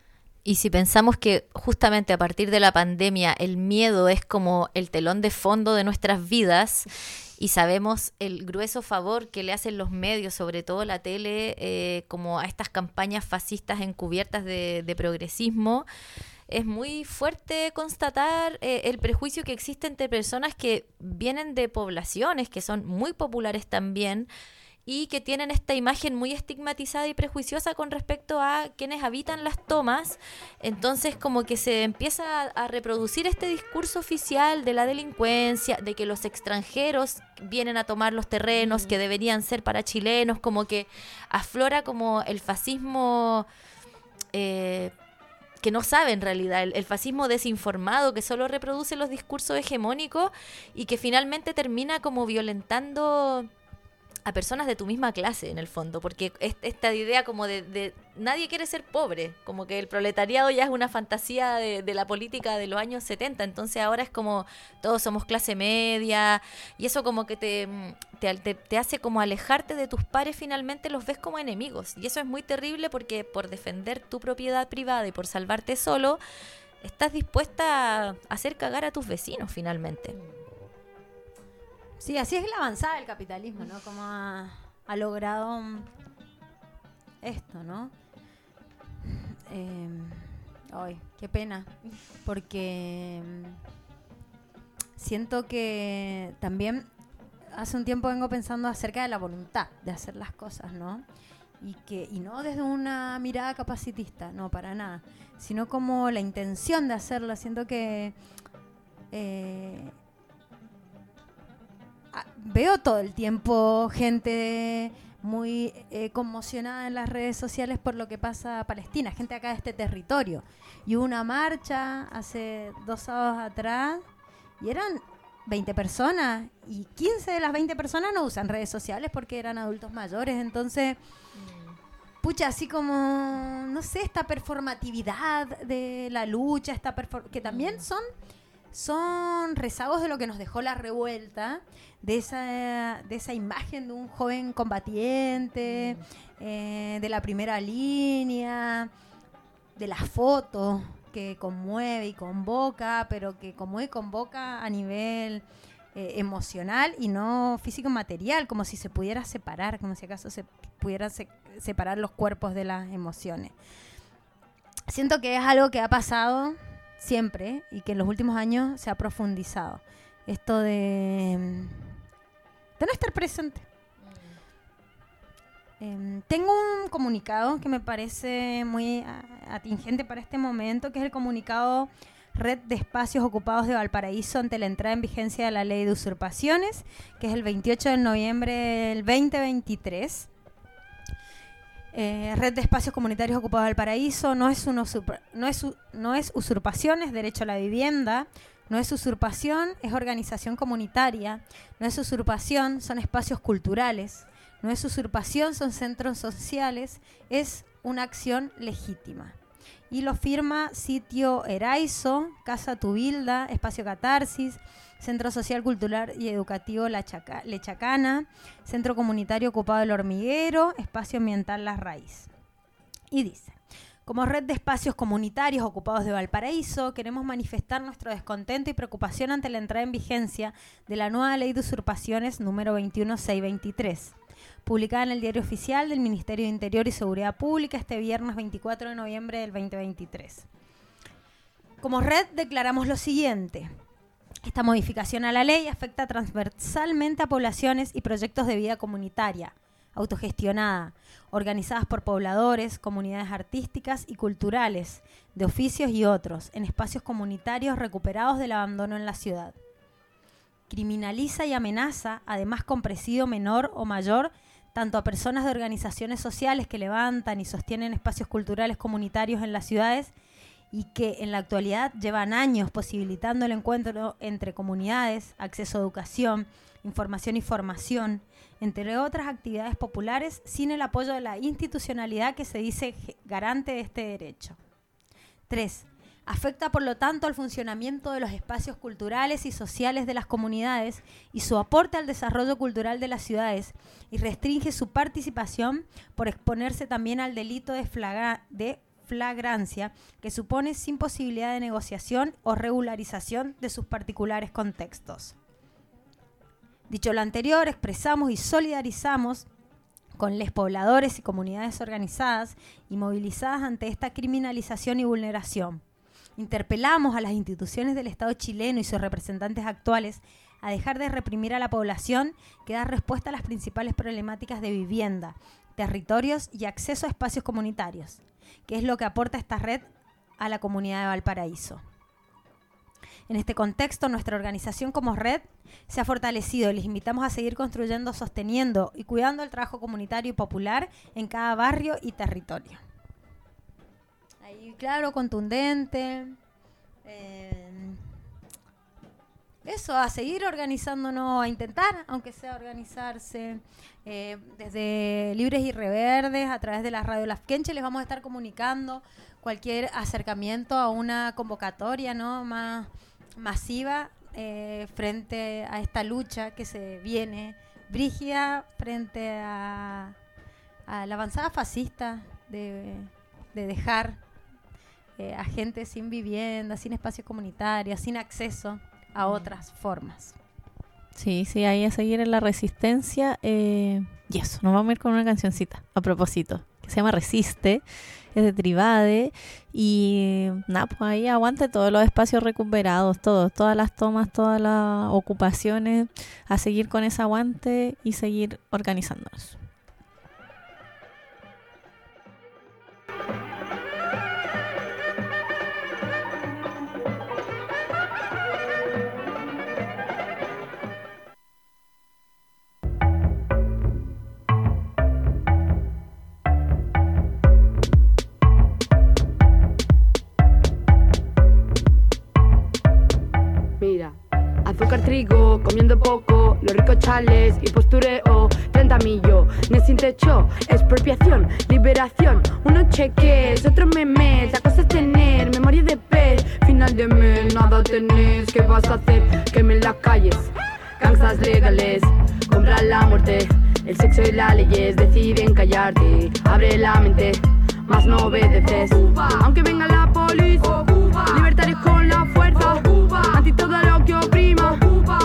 Y si pensamos que justamente a partir de la pandemia el miedo es como el telón de fondo de nuestras vidas y sabemos el grueso favor que le hacen los medios, sobre todo la tele, como a estas campañas fascistas encubiertas de progresismo, es muy fuerte constatar el prejuicio que existe entre personas que vienen de poblaciones que son muy populares también, y que tienen esta imagen muy estigmatizada y prejuiciosa con respecto a quienes habitan las tomas. Entonces como que se empieza a reproducir este discurso oficial de la delincuencia, de que los extranjeros vienen a tomar los terrenos que deberían ser para chilenos, como que aflora como el fascismo que no sabe en realidad, el fascismo desinformado que solo reproduce los discursos hegemónicos y que finalmente termina como violentando a personas de tu misma clase, en el fondo, porque esta idea como de nadie quiere ser pobre, como que el proletariado ya es una fantasía de la política de los años 70, entonces ahora es como todos somos clase media, y eso como que te hace como alejarte de tus pares, finalmente los ves como enemigos, y eso es muy terrible porque por defender tu propiedad privada y por salvarte solo, estás dispuesta a hacer cagar a tus vecinos, finalmente. Sí, así es la avanzada del capitalismo, ¿no? Como ha logrado esto, ¿no? Ay, qué pena, porque siento que también hace un tiempo vengo pensando acerca de la voluntad de hacer las cosas, ¿no? Y no desde una mirada capacitista, no, para nada, sino como la intención de hacerlo. Siento que veo todo el tiempo gente muy conmocionada en las redes sociales por lo que pasa a Palestina, gente acá de este territorio. Y hubo una marcha hace 2 sábados atrás y eran 20 personas y 15 de las 20 personas no usan redes sociales porque eran adultos mayores. Entonces, pucha, así como, no sé, esta performatividad de la lucha, que también son rezagos de lo que nos dejó la revuelta, de esa imagen de un joven combatiente, de la primera línea, de la foto que conmueve y convoca, pero que conmueve y convoca a nivel emocional y no físico-material, como si se pudiera separar, como si acaso se pudieran separar los cuerpos de las emociones. Siento que es algo que ha pasado siempre y que en los últimos años se ha profundizado. Esto de no estar presente. Tengo un comunicado que me parece muy atingente para este momento, que es el comunicado Red de Espacios Ocupados de Valparaíso ante la entrada en vigencia de la Ley de Usurpaciones, que es el 28 de noviembre del 2023. Red de Espacios Comunitarios Ocupados de Valparaíso no es usurpación, es derecho a la vivienda. No es usurpación, es organización comunitaria. No es usurpación, son espacios culturales. No es usurpación, son centros sociales. Es una acción legítima. Y lo firma Sitio Eraizo, Casa Tubilda, Espacio Catarsis, Centro Social, Cultural y Educativo Lechacana, Centro Comunitario Ocupado del Hormiguero, Espacio Ambiental Las Raíz. Y dice: como red de espacios comunitarios ocupados de Valparaíso, queremos manifestar nuestro descontento y preocupación ante la entrada en vigencia de la nueva Ley de Usurpaciones número 21623, publicada en el Diario Oficial del Ministerio de Interior y Seguridad Pública este viernes 24 de noviembre del 2023. Como red declaramos lo siguiente: esta modificación a la ley afecta transversalmente a poblaciones y proyectos de vida comunitaria, autogestionada, organizadas por pobladores, comunidades artísticas y culturales, de oficios y otros, en espacios comunitarios recuperados del abandono en la ciudad. Criminaliza y amenaza, además con presidio menor o mayor, tanto a personas de organizaciones sociales que levantan y sostienen espacios culturales comunitarios en las ciudades y que en la actualidad llevan años posibilitando el encuentro entre comunidades, acceso a educación, información y formación, entre otras actividades populares, sin el apoyo de la institucionalidad que se dice garante de este derecho. 3. Afecta, por lo tanto, al funcionamiento de los espacios culturales y sociales de las comunidades y su aporte al desarrollo cultural de las ciudades, y restringe su participación por exponerse también al delito de flagrancia que supone sin posibilidad de negociación o regularización de sus particulares contextos. Dicho lo anterior, expresamos y solidarizamos con los pobladores y comunidades organizadas y movilizadas ante esta criminalización y vulneración. Interpelamos a las instituciones del Estado chileno y sus representantes actuales a dejar de reprimir a la población que da respuesta a las principales problemáticas de vivienda, territorios y acceso a espacios comunitarios, que es lo que aporta esta red a la comunidad de Valparaíso. En este contexto, nuestra organización como red se ha fortalecido y les invitamos a seguir construyendo, sosteniendo y cuidando el trabajo comunitario y popular en cada barrio y territorio. Ahí, claro, contundente. Eso, a seguir organizándonos, a intentar, aunque sea organizarse, desde Libres y Reverdes, a través de la Radio Lafkenche, les vamos a estar comunicando cualquier acercamiento a una convocatoria, ¿no?, más masiva frente a esta lucha que se viene brígida frente a la avanzada fascista de dejar a gente sin vivienda, sin espacios comunitarios, sin acceso a otras formas. Sí, hay a seguir en la resistencia. Y eso, nos vamos a ir con una cancioncita a propósito, que se llama Resiste, es de Tribade. Y nada, pues ahí aguante todos los espacios recuperados, todas las tomas, todas las ocupaciones, a seguir con ese aguante y seguir organizándonos. Mira, azúcar, trigo, comiendo poco, los ricos chales y postureo, 30 millo, ne sin techo, expropiación, liberación, unos cheques, otros memes, la cosa es tener memoria de pez, final de mes, nada tenés, ¿qué vas a hacer? Quemen las calles, gangstas legales, compran la muerte, el sexo y las leyes deciden callarte, abre la mente, más no obedeces, aunque venga la policía, libertarios con la fuerza, anti todo lo que oprima,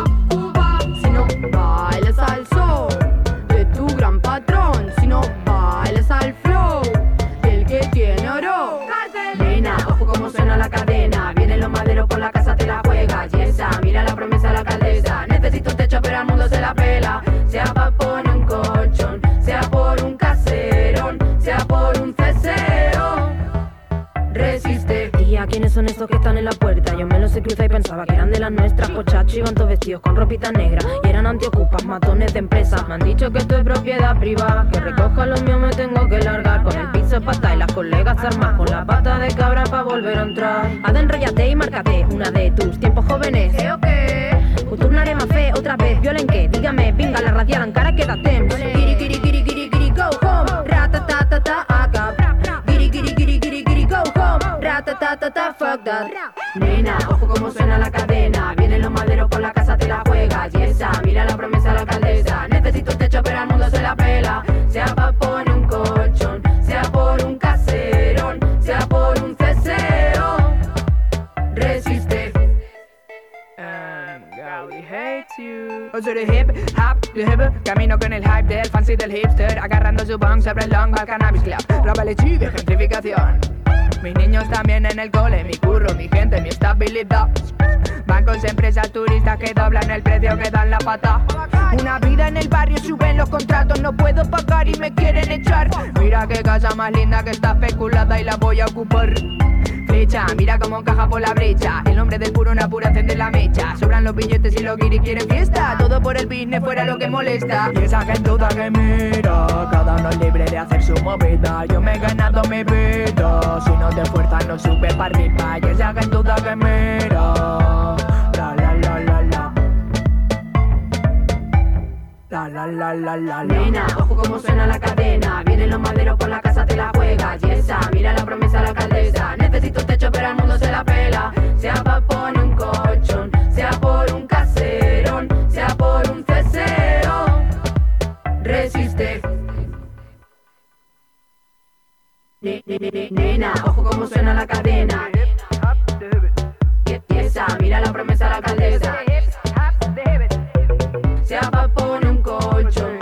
si no bailas al sol de tu gran patrón, si no bailas al flow del que tiene oro. Nena, ojo como suena la cadena, vienen los maderos por la casa, te la juegas, y esa, mira la promesa de la alcaldesa, necesito un techo pero al mundo se la pela, sea pa' poner un colchón, sea por un caserón, sea por un ceseo. Resiste. ¿Y a quiénes son estos que están en la puerta? Yo me los he cruzado y pensaba que eran de las nuestras. Cochachos iban todos vestidos con ropita negra y eran antiocupas, matones de empresa. Me han dicho que esto es propiedad privada, que recoja lo mío me tengo que largar. Con el piso pata y las colegas armas con la pata de cabra pa' volver a entrar. Haz enrollate y márcate una de tus tiempos jóvenes. ¿Sí o qué? Turnaré más fe otra vez, violen que, dígame, pinga la radial en cara queda temps. Kiri kiri kiri kiri kiri go home, ratatatata acá. Kiri kiri kiri kiri kiri go home, ratatatata fuck that. Nena, ojo como suena la cadena, vienen los maderos por la casa, te la juegas, y esa, mira la promesa de la alcaldesa, necesito un techo pero al mundo se la pela, sea pa' poner un colchón, sea por un caserón, sea por un ceseo. Resiste. We hate you. Soy de hip hop, de hip, camino con el hype del fancy del hipster, agarrando su bong sobre el long al cannabis club, roba leche, gentrificación. Mis niños también en el cole, mi curro, mi gente, mi estabilidad. Bancos, empresas, turistas que doblan el precio que dan la pata. Una vida en el barrio, suben los contratos, no puedo pagar y me quieren echar. Mira qué casa más linda que está especulada y la voy a ocupar. Flecha, mira cómo encaja por la brecha. El hombre del puro, una pura encender la mecha. Sobran los billetes y los guiris quieren fiesta. Todo por el business, fuera lo que molesta. Y esa gentuda que mira, cada uno es libre de hacer su movida. Yo me he ganado mi vida, si no te fuerzas no sube para arriba. Y esa gentuda que mira, la la la la la. La la la la la la. Nena, ojo como suena la cadena, vienen los maderos por la casa, te la juegas, y esa, mira la promesa de la alcaldesa, necesito un techo pero al mundo se la pela, sea pa' poner un colchón, sea por un caserón, sea por un ceseo. Resiste. Nena, ojo como suena la cadena. Que piensa, mira la promesa de la alcaldesa. Sea pa' poner un colchón,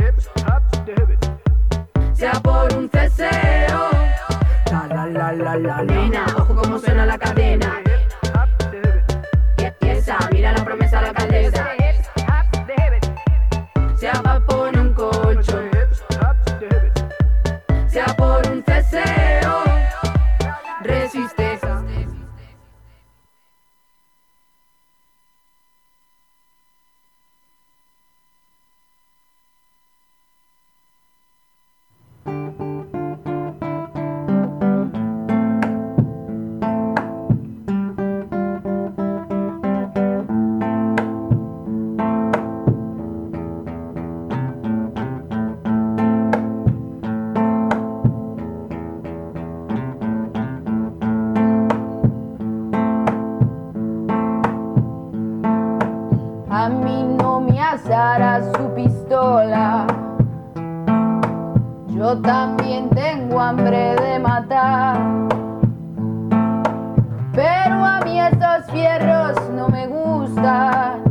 sea por un ceseo. La nena, ojo como suena la cadena. Que piensa, mira la promesa de la alcaldesa. Sea pa' poner un colchón, sea por un ceseo. Resiste. A mí no me asará su pistola. Yo también tengo hambre de matar. Pero a mí estos fierros no me gustan.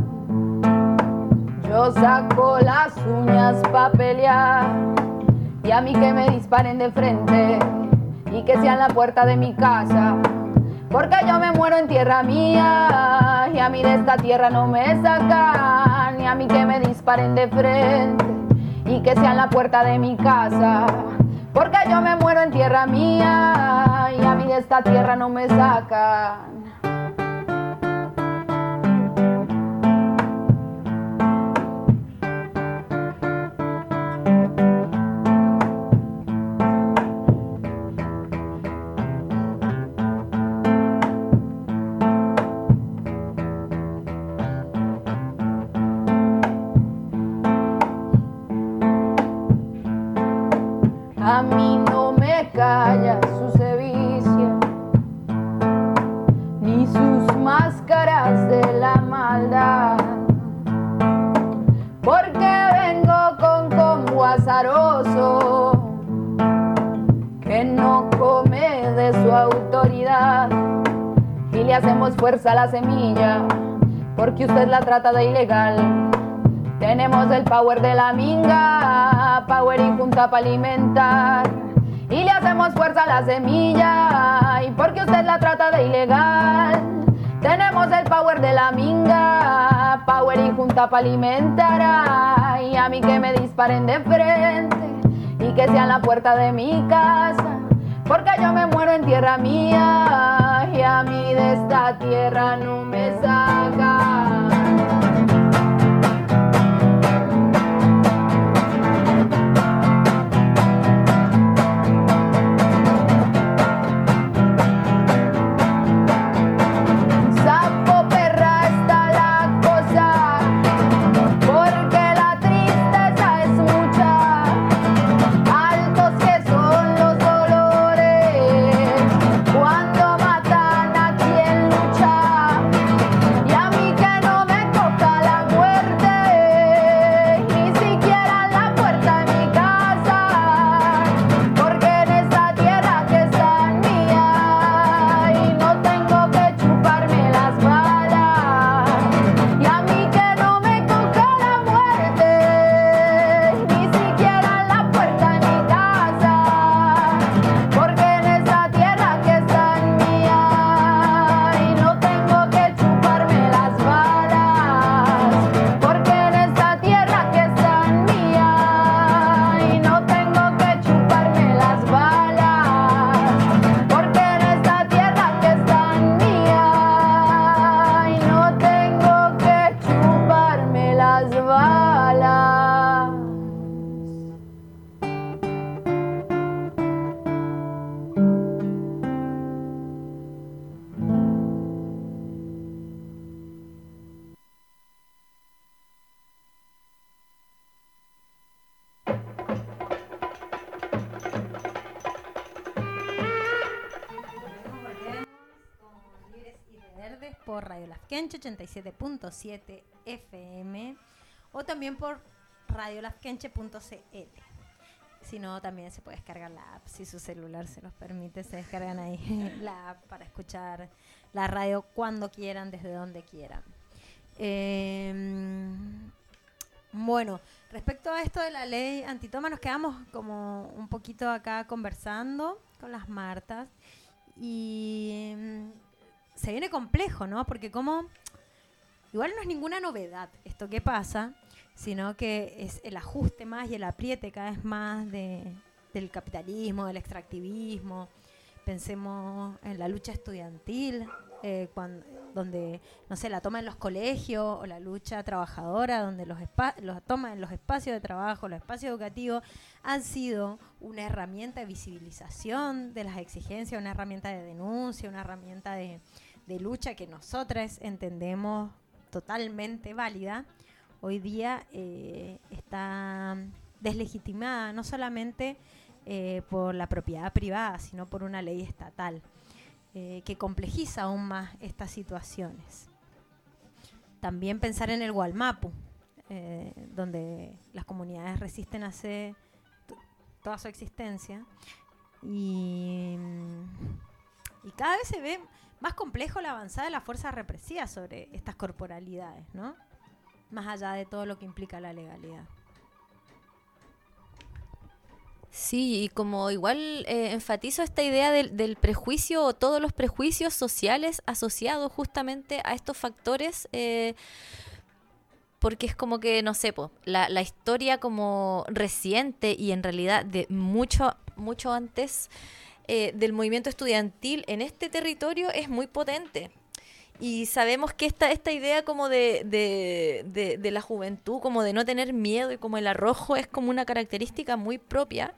Yo saco las uñas pa' pelear. Y a mí que me disparen de frente y que sean la puerta de mi casa. Porque yo me muero en tierra mía y a mí de esta tierra no me sacan. Ni a mí que me disparen de frente y que sean la puerta de mi casa. Porque yo me muero en tierra mía y a mí de esta tierra no me sacan. A mí no me calla su sevicia, ni sus máscaras de la maldad, porque vengo con combo azaroso, que no come de su autoridad, y le hacemos fuerza a la semilla, porque usted la trata de ilegal. Tenemos el power de la minga, power y junta para alimentar. Y le hacemos fuerza a la semilla, y porque usted la trata de ilegal. Tenemos el power de la minga, power y junta para alimentar. Y a mí que me disparen de frente y que sean la puerta de mi casa. Porque yo me muero en tierra mía y a mí de esta tierra no me sacan. Por Radio Lafkenche 87.7 FM o también por radiolafkenche.cl. Si no, también se puede descargar la app. Si su celular se los permite, se descargan ahí la app para escuchar la radio cuando quieran, desde donde quieran. Bueno, respecto a esto de la ley antitoma, nos quedamos como un poquito acá conversando con las Martas. Y se viene complejo, ¿no? Porque como igual no es ninguna novedad esto que pasa, sino que es el ajuste más y el apriete cada vez más del capitalismo, del extractivismo. Pensemos en la lucha estudiantil, donde, no sé, la toma en los colegios, o la lucha trabajadora, donde los toma en los espacios de trabajo, los espacios educativos, han sido una herramienta de visibilización de las exigencias, una herramienta de denuncia, una herramienta de lucha que nosotras entendemos totalmente válida. Hoy día está deslegitimada no solamente por la propiedad privada, sino por una ley estatal que complejiza aún más estas situaciones. También pensar en el Gualmapu, donde las comunidades resisten hace toda su existencia, y cada vez se ve más complejo la avanzada de la fuerza represiva sobre estas corporalidades, ¿no? Más allá de todo lo que implica la legalidad. Sí, y como igual enfatizo esta idea del prejuicio o todos los prejuicios sociales asociados justamente a estos factores, porque es como que, no sé, la historia como reciente y en realidad de mucho antes del movimiento estudiantil en este territorio es muy potente. Y sabemos que esta idea como de la juventud, como de no tener miedo y como el arrojo es como una característica muy propia.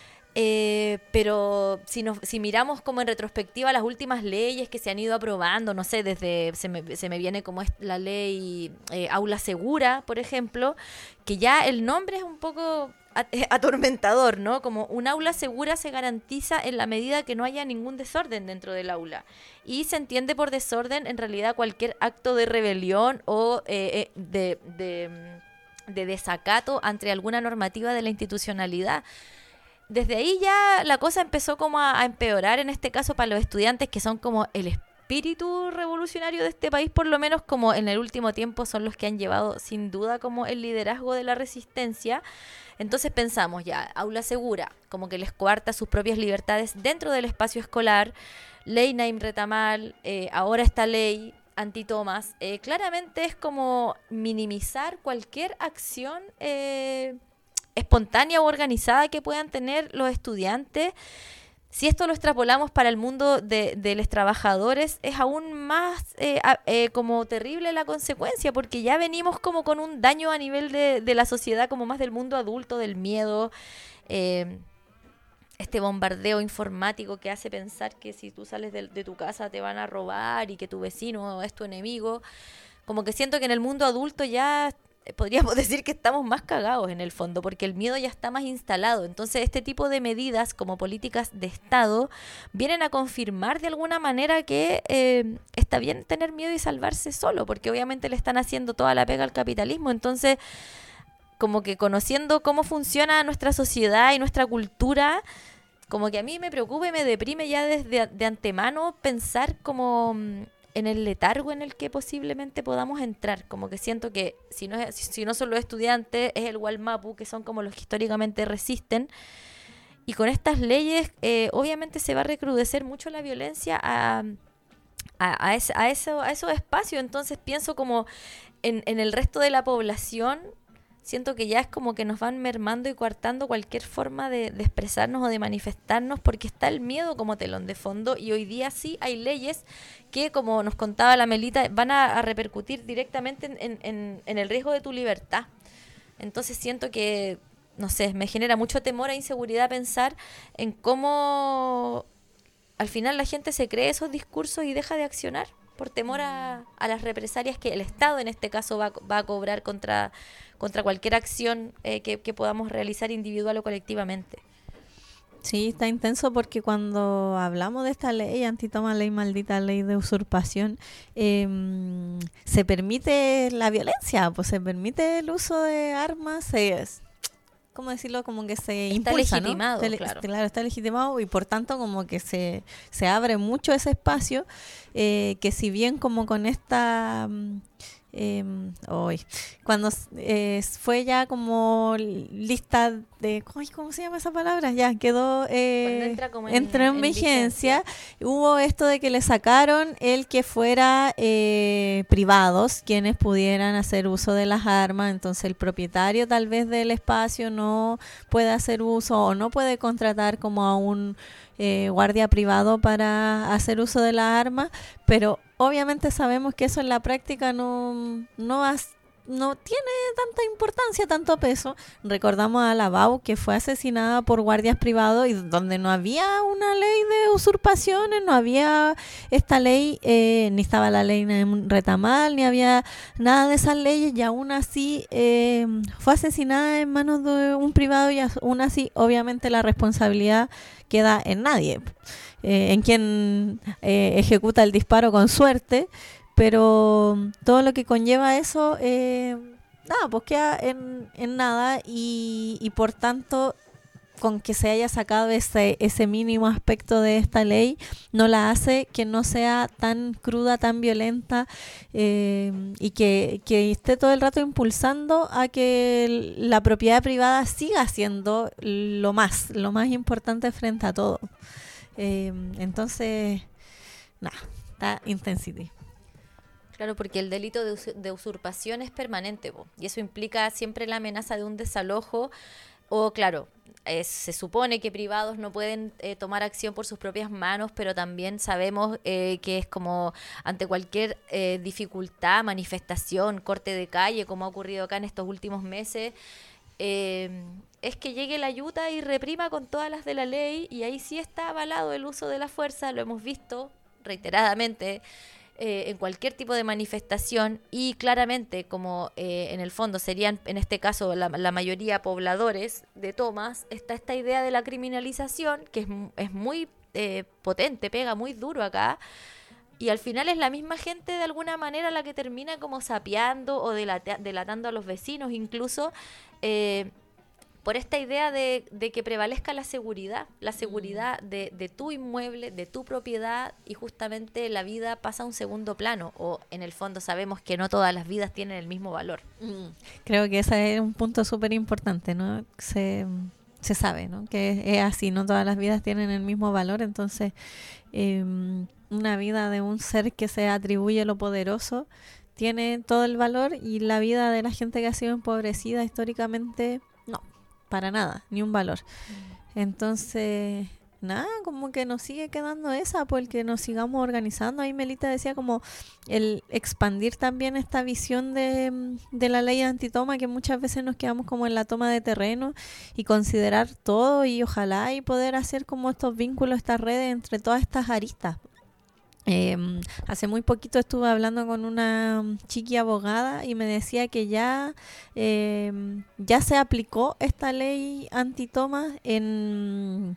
Pero si miramos como en retrospectiva las últimas leyes que se han ido aprobando, no sé, desde se me viene como es la ley Aula Segura, por ejemplo, que ya el nombre es un poco atormentador, ¿no? Como un aula segura se garantiza en la medida que no haya ningún desorden dentro del aula. Y se entiende por desorden en realidad cualquier acto de rebelión o de desacato ante alguna normativa de la institucionalidad. Desde ahí ya la cosa empezó como a empeorar, en este caso para los estudiantes, que son como el espíritu revolucionario de este país, por lo menos como en el último tiempo son los que han llevado sin duda como el liderazgo de la resistencia. Entonces pensamos ya, aula segura, como que les coarta sus propias libertades dentro del espacio escolar, ley Naim Retamal, ahora esta ley antitomas, claramente es como minimizar cualquier acción espontánea o organizada que puedan tener los estudiantes. Si esto lo extrapolamos para el mundo de los trabajadores, es aún más como terrible la consecuencia, porque ya venimos como con un daño a nivel de la sociedad, como más del mundo adulto, del miedo, este bombardeo informático que hace pensar que si tú sales de tu casa te van a robar y que tu vecino es tu enemigo. Como que siento que en el mundo adulto ya podríamos decir que estamos más cagados en el fondo, porque el miedo ya está más instalado. Entonces este tipo de medidas como políticas de Estado vienen a confirmar de alguna manera que está bien tener miedo y salvarse solo, porque obviamente le están haciendo toda la pega al capitalismo. Entonces como que conociendo cómo funciona nuestra sociedad y nuestra cultura, como que a mí me preocupa y me deprime ya desde de antemano pensar como en el letargo en el que posiblemente podamos entrar. Como que siento que si no son los estudiantes, es el Gualmapu, que son como los que históricamente resisten. Y con estas leyes, obviamente se va a recrudecer mucho la violencia a esos espacios. Entonces pienso como en el resto de la población. Siento que ya es como que nos van mermando y coartando cualquier forma de expresarnos o de manifestarnos, porque está el miedo como telón de fondo, y hoy día sí hay leyes que, como nos contaba la Melita, van a repercutir directamente en el riesgo de tu libertad. Entonces siento que, no sé, me genera mucho temor e inseguridad pensar en cómo al final la gente se cree esos discursos y deja de accionar por temor a las represalias que el Estado en este caso va a cobrar contra cualquier acción que podamos realizar individual o colectivamente. Sí, está intenso porque cuando hablamos de esta ley, antitoma, ley maldita, ley de usurpación, se permite la violencia, pues se permite el uso de armas, ¿cómo decirlo? Como que se Está impulsa, legitimado, ¿no? claro. Claro, está legitimado y por tanto como que se abre mucho ese espacio que si bien como con esta... cuando fue ya como lista de ¿cómo se llama esa palabra? Ya quedó entró en vigencia. Hubo esto de que le sacaron el que fuera privados quienes pudieran hacer uso de las armas, entonces el propietario tal vez del espacio no puede hacer uso o no puede contratar como a un guardia privado para hacer uso de las armas, pero obviamente sabemos que eso en la práctica no tiene tanta importancia, tanto peso. Recordamos a la Bau, que fue asesinada por guardias privados y donde no había una ley de usurpaciones, no había esta ley, ni estaba la ley en Retamal, ni había nada de esas leyes, y aún así fue asesinada en manos de un privado y aún así obviamente la responsabilidad queda en nadie, en quien ejecuta el disparo con suerte, pero todo lo que conlleva eso, nada, pues queda en nada y por tanto, con que se haya sacado ese mínimo aspecto de esta ley, no la hace que no sea tan cruda, tan violenta y que esté todo el rato impulsando a que la propiedad privada siga siendo lo más importante frente a todo. Entonces, nada, está Intensity. Claro, porque el delito de usurpación es permanente, y eso implica siempre la amenaza de un desalojo o, claro, se supone que privados no pueden tomar acción por sus propias manos, pero también sabemos que es como ante cualquier dificultad, manifestación, corte de calle, como ha ocurrido acá en estos últimos meses, es que llegue la ayuda y reprima con todas las de la ley, y ahí sí está avalado el uso de la fuerza, lo hemos visto reiteradamente en cualquier tipo de manifestación, y claramente como en el fondo serían en este caso la mayoría pobladores de Tomás, está esta idea de la criminalización que es muy potente, pega muy duro acá, y al final es la misma gente de alguna manera la que termina como sapeando o delatando a los vecinos incluso, por esta idea de que prevalezca la seguridad de tu inmueble, de tu propiedad, y justamente la vida pasa a un segundo plano, o en el fondo sabemos que no todas las vidas tienen el mismo valor. Creo que ese es un punto súper importante, ¿no? Se sabe, ¿no? Que es así, no todas las vidas tienen el mismo valor, entonces una vida de un ser que se atribuye lo poderoso tiene todo el valor, y la vida de la gente que ha sido empobrecida históricamente, no, para nada, ni un valor. Entonces, nada, como que nos sigue quedando esa, porque nos sigamos organizando. Ahí Melita decía como el expandir también esta visión de la ley antitoma, que muchas veces nos quedamos como en la toma de terreno, y considerar todo, y ojalá y poder hacer como estos vínculos, estas redes entre todas estas aristas. Hace muy poquito estuve hablando con una chiqui abogada y me decía que ya se aplicó esta ley antitoma en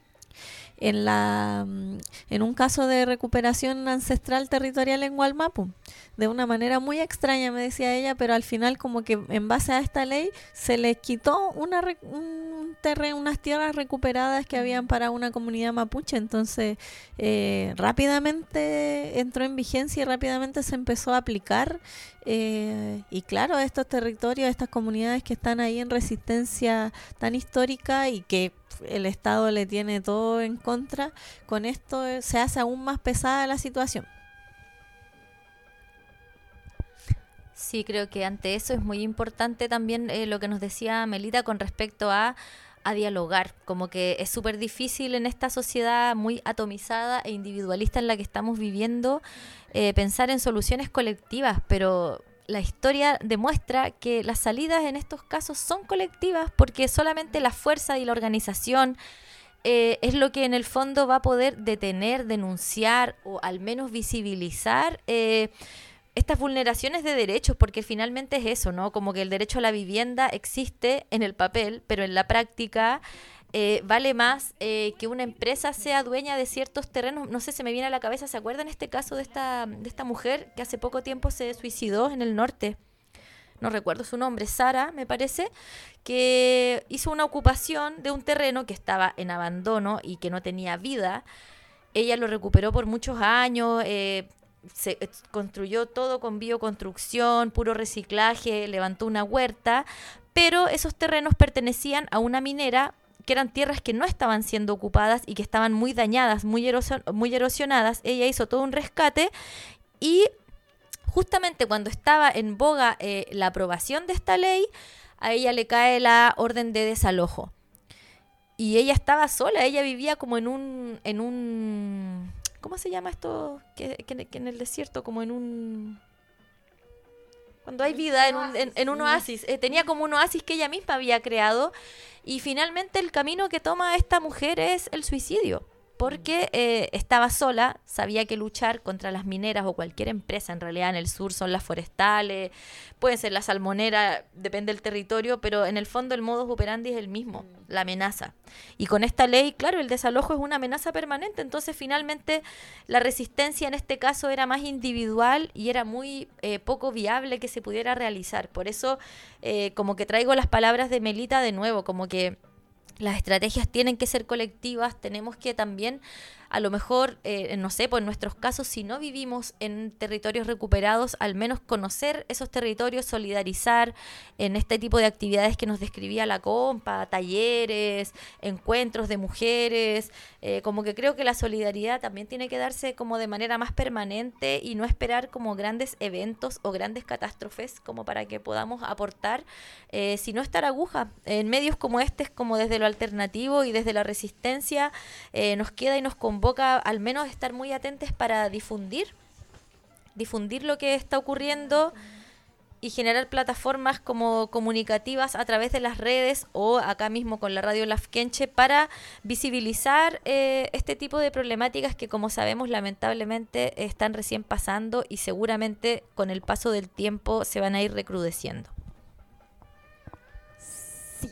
un caso de recuperación ancestral territorial en Gualmapu, de una manera muy extraña, me decía ella, pero al final como que en base a esta ley se les quitó unas tierras recuperadas que habían para una comunidad mapuche, entonces rápidamente entró en vigencia y rápidamente se empezó a aplicar, y claro, estos territorios, estas comunidades que están ahí en resistencia tan histórica y que el Estado le tiene todo en contra, con esto se hace aún más pesada la situación. Sí, creo que ante eso es muy importante también lo que nos decía Melita con respecto a dialogar, como que es súper difícil en esta sociedad muy atomizada e individualista en la que estamos viviendo pensar en soluciones colectivas, pero la historia demuestra que las salidas en estos casos son colectivas, porque solamente la fuerza y la organización es lo que en el fondo va a poder detener, denunciar o al menos visibilizar estas vulneraciones de derechos, porque finalmente es eso, ¿no? Como que el derecho a la vivienda existe en el papel, pero en la práctica vale más que una empresa sea dueña de ciertos terrenos. No sé, se me viene a la cabeza, ¿se acuerdan este caso de esta mujer que hace poco tiempo se suicidó en el norte? no recuerdo su nombre, Sara, me parece, que hizo una ocupación de un terreno que estaba en abandono y que no tenía vida. Ella lo recuperó por muchos años, se construyó todo con bioconstrucción, puro reciclaje, levantó una huerta, pero esos terrenos pertenecían a una minera, que eran tierras que no estaban siendo ocupadas y que estaban muy dañadas, muy erosionadas. Ella hizo todo un rescate y justamente cuando estaba en boga la aprobación de esta ley, a ella le cae la orden de desalojo. Y ella estaba sola, ella vivía como en un ¿cómo se llama esto? Que en el desierto, como en un... Cuando hay vida en un oasis. Tenía como un oasis que ella misma había creado. Y finalmente el camino que toma esta mujer es el suicidio. Porque estaba sola, sabía que luchar contra las mineras o cualquier empresa, en realidad en el sur son las forestales, pueden ser la salmonera, depende del territorio, pero en el fondo el modus operandi es el mismo, la amenaza. Y con esta ley, claro, el desalojo es una amenaza permanente, entonces finalmente la resistencia en este caso era más individual y era muy poco viable que se pudiera realizar. Por eso como que traigo las palabras de Melita de nuevo, como que las estrategias tienen que ser colectivas, tenemos que también, a lo mejor, no sé, pues en nuestros casos, si no vivimos en territorios recuperados, al menos conocer esos territorios, solidarizar en este tipo de actividades que nos describía la compa, talleres, encuentros de mujeres, como que creo que la solidaridad también tiene que darse como de manera más permanente y no esperar como grandes eventos o grandes catástrofes como para que podamos aportar, sino estar aguja. En medios como este, como desde lo alternativo y desde la resistencia, nos queda y nos convoca al menos estar muy atentos para difundir lo que está ocurriendo y generar plataformas como comunicativas a través de las redes o acá mismo con la radio Lafkenche para visibilizar este tipo de problemáticas que, como sabemos, lamentablemente están recién pasando y seguramente con el paso del tiempo se van a ir recrudeciendo. Sí.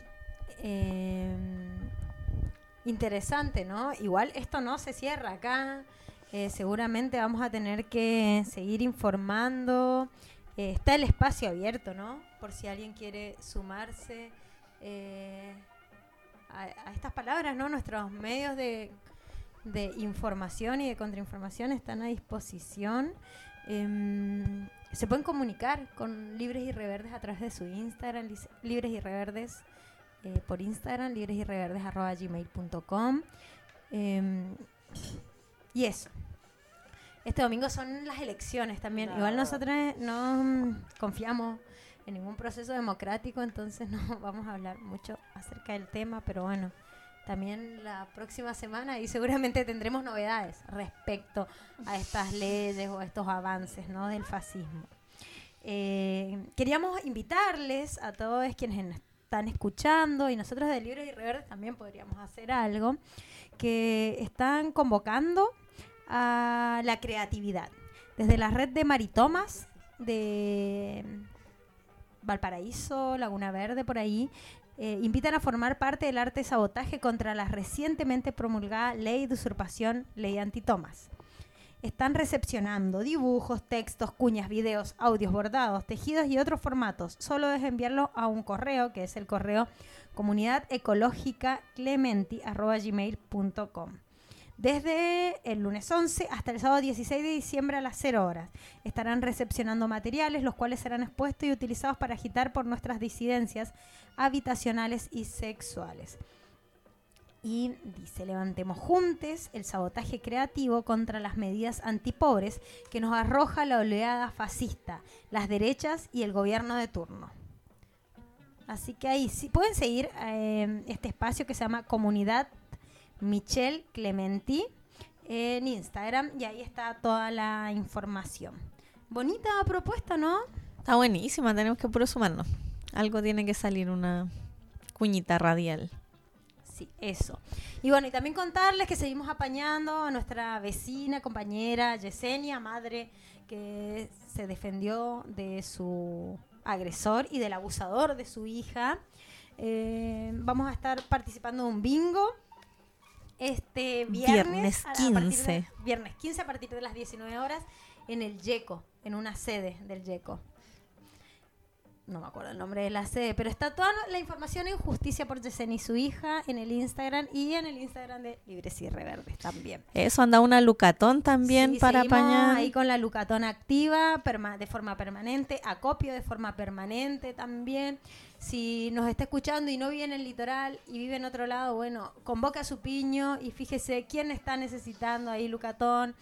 Interesante, ¿no? Igual esto no se cierra acá. Seguramente vamos a tener que seguir informando. Está el espacio abierto, ¿no? Por si alguien quiere sumarse a estas palabras, ¿no? Nuestros medios de información y de contrainformación están a disposición. Se pueden comunicar con Libres y Reverdes a través de su Instagram, Libres y Reverdes por Instagram, libresyreverdes@gmail.com. Y eso. Este domingo son las elecciones también. No. Igual nosotros no confiamos en ningún proceso democrático, entonces no vamos a hablar mucho acerca del tema, pero bueno, también la próxima semana y seguramente tendremos novedades respecto a estas leyes o a estos avances, ¿no?, del fascismo. Queríamos invitarles a todos quienes están escuchando, y nosotros de Libres y Reverdes también podríamos hacer algo, que están convocando a la creatividad. Desde la red de Maritomas de Valparaíso, Laguna Verde, por ahí, invitan a formar parte del arte sabotaje contra la recientemente promulgada ley de usurpación, ley antitomas. Están recepcionando dibujos, textos, cuñas, videos, audios, bordados, tejidos y otros formatos. Solo es enviarlo a un correo, que es el correo comunidadecologicaclementi@gmail.com. Desde el lunes 11 hasta el sábado 16 de diciembre a las 0 horas. Estarán recepcionando materiales, los cuales serán expuestos y utilizados para agitar por nuestras disidencias habitacionales y sexuales. Y dice, levantemos juntos el sabotaje creativo contra las medidas antipobres que nos arroja la oleada fascista, las derechas y el gobierno de turno. Así que ahí sí pueden seguir este espacio que se llama Comunidad Michelle Clementi en Instagram, y ahí está toda la información. Bonita propuesta, ¿no? Está buenísima, tenemos que puro sumarnos. Algo tiene que salir, una cuñita radial. Sí, eso. Y bueno, y también contarles que seguimos apañando a nuestra vecina, compañera Yesenia, madre que se defendió de su agresor y del abusador de su hija. Vamos a estar participando de un bingo este viernes 15. Viernes 15 a partir de las 19 horas en el YECO, en una sede del YECO. no me acuerdo el nombre de la sede, pero está toda la información en Justicia por Yesenia y su hija en el Instagram y en el Instagram de Libres y Reverdes también. Eso, anda una Lucatón también, sí, para apañar. Ahí con la Lucatón activa de forma permanente, acopio de forma permanente también. Si nos está escuchando y no vive en el litoral y vive en otro lado, bueno, convoca a su piño y fíjese quién está necesitando ahí Lucatón.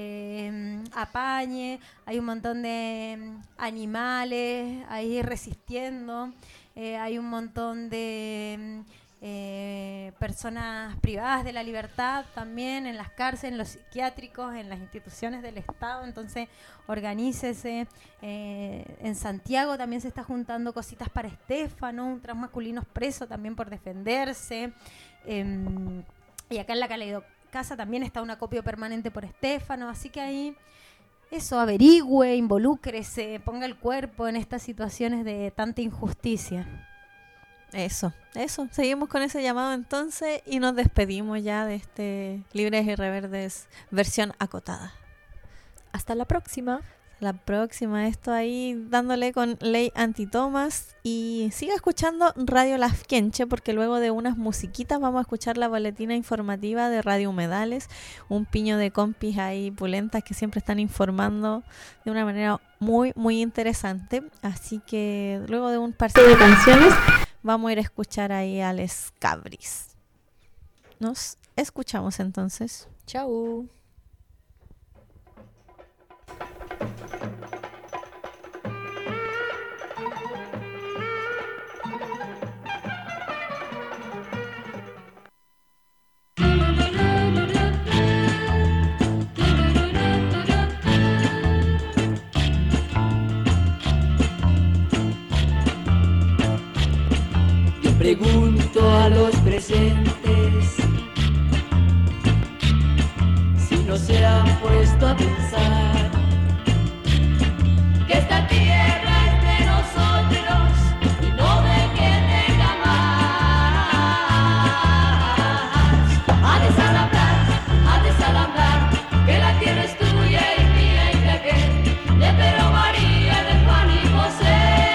Apañe, hay un montón de animales ahí resistiendo, hay un montón de personas privadas de la libertad también en las cárceles, en los psiquiátricos, en las instituciones del Estado. Entonces organícese. En Santiago también se está juntando cositas para Estefano, un transmasculino preso también por defenderse, y acá en la Casa también está un acopio permanente por Estefano, así que ahí eso, averigüe, involúcrese, ponga el cuerpo en estas situaciones de tanta injusticia. Eso, seguimos con ese llamado entonces y nos despedimos ya de este Libres y Reverdes versión acotada. Hasta la próxima. La próxima, esto ahí dándole con Ley Antitomas, y siga escuchando Radio Lafkenche, porque luego de unas musiquitas vamos a escuchar la boletina informativa de Radio Humedales, un piño de compis ahí pulentas que siempre están informando de una manera muy muy interesante. Así que luego de un par de canciones vamos a ir a escuchar ahí a Les Cabris. Nos escuchamos entonces. Chau. Pregunto a los presentes si no se han puesto a pensar que esta tierra es de nosotros y no deviene jamás. A desalambrar, que la tierra es tuya y mía y de aquel, de Pedro, María, de Juan y José.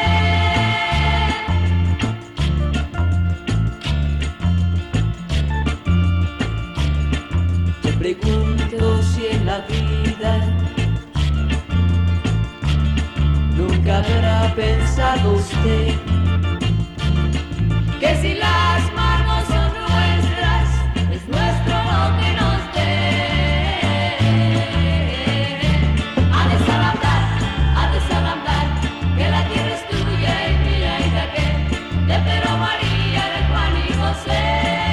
Pregunto si en la vida nunca habrá pensado usted que si las manos son nuestras, es nuestro lo que nos den. A desalambrar, que la tierra es tuya y mía y de aquel, de Pedro, María, de Juan y José.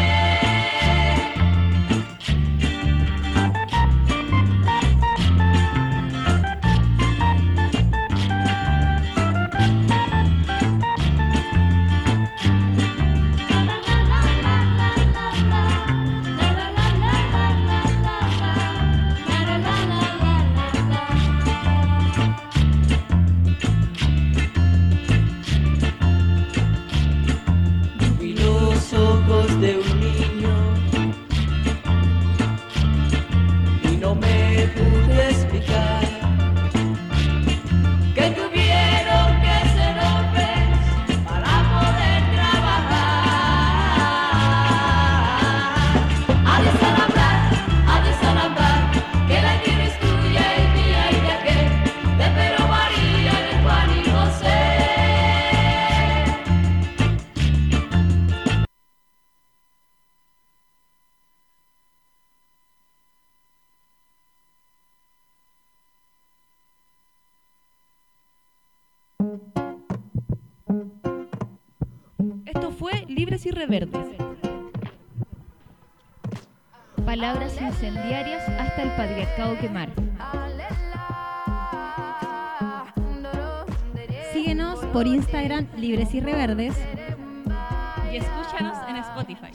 De un niño y no me pude explicar que tuvieron que ser hombres para poder trabajar. A desalambrar, que la tierra es tuya y mía y de aquel, de Pedro, María, de Juan y José. Esto fue Libres y Reverdes. Palabras incendiarias hasta el patriarcado quemar. Síguenos por Instagram, Libres y Reverdes. Y escúchanos en Spotify.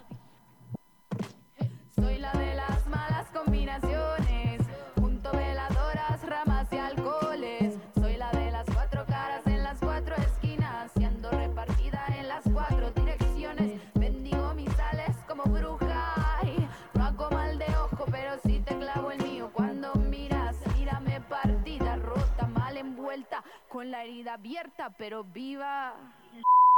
Soy la de las malas combinaciones, junto veladoras, ramas y alcoholes. Soy la de las cuatro caras en las cuatro esquinas, siendo repartida en las cuatro direcciones. Bendigo mis sales como bruja, y no hago mal de ojo, pero sí te clavo el mío. Cuando miras, mírame partida, rota, mal envuelta, con con la herida abierta pero viva.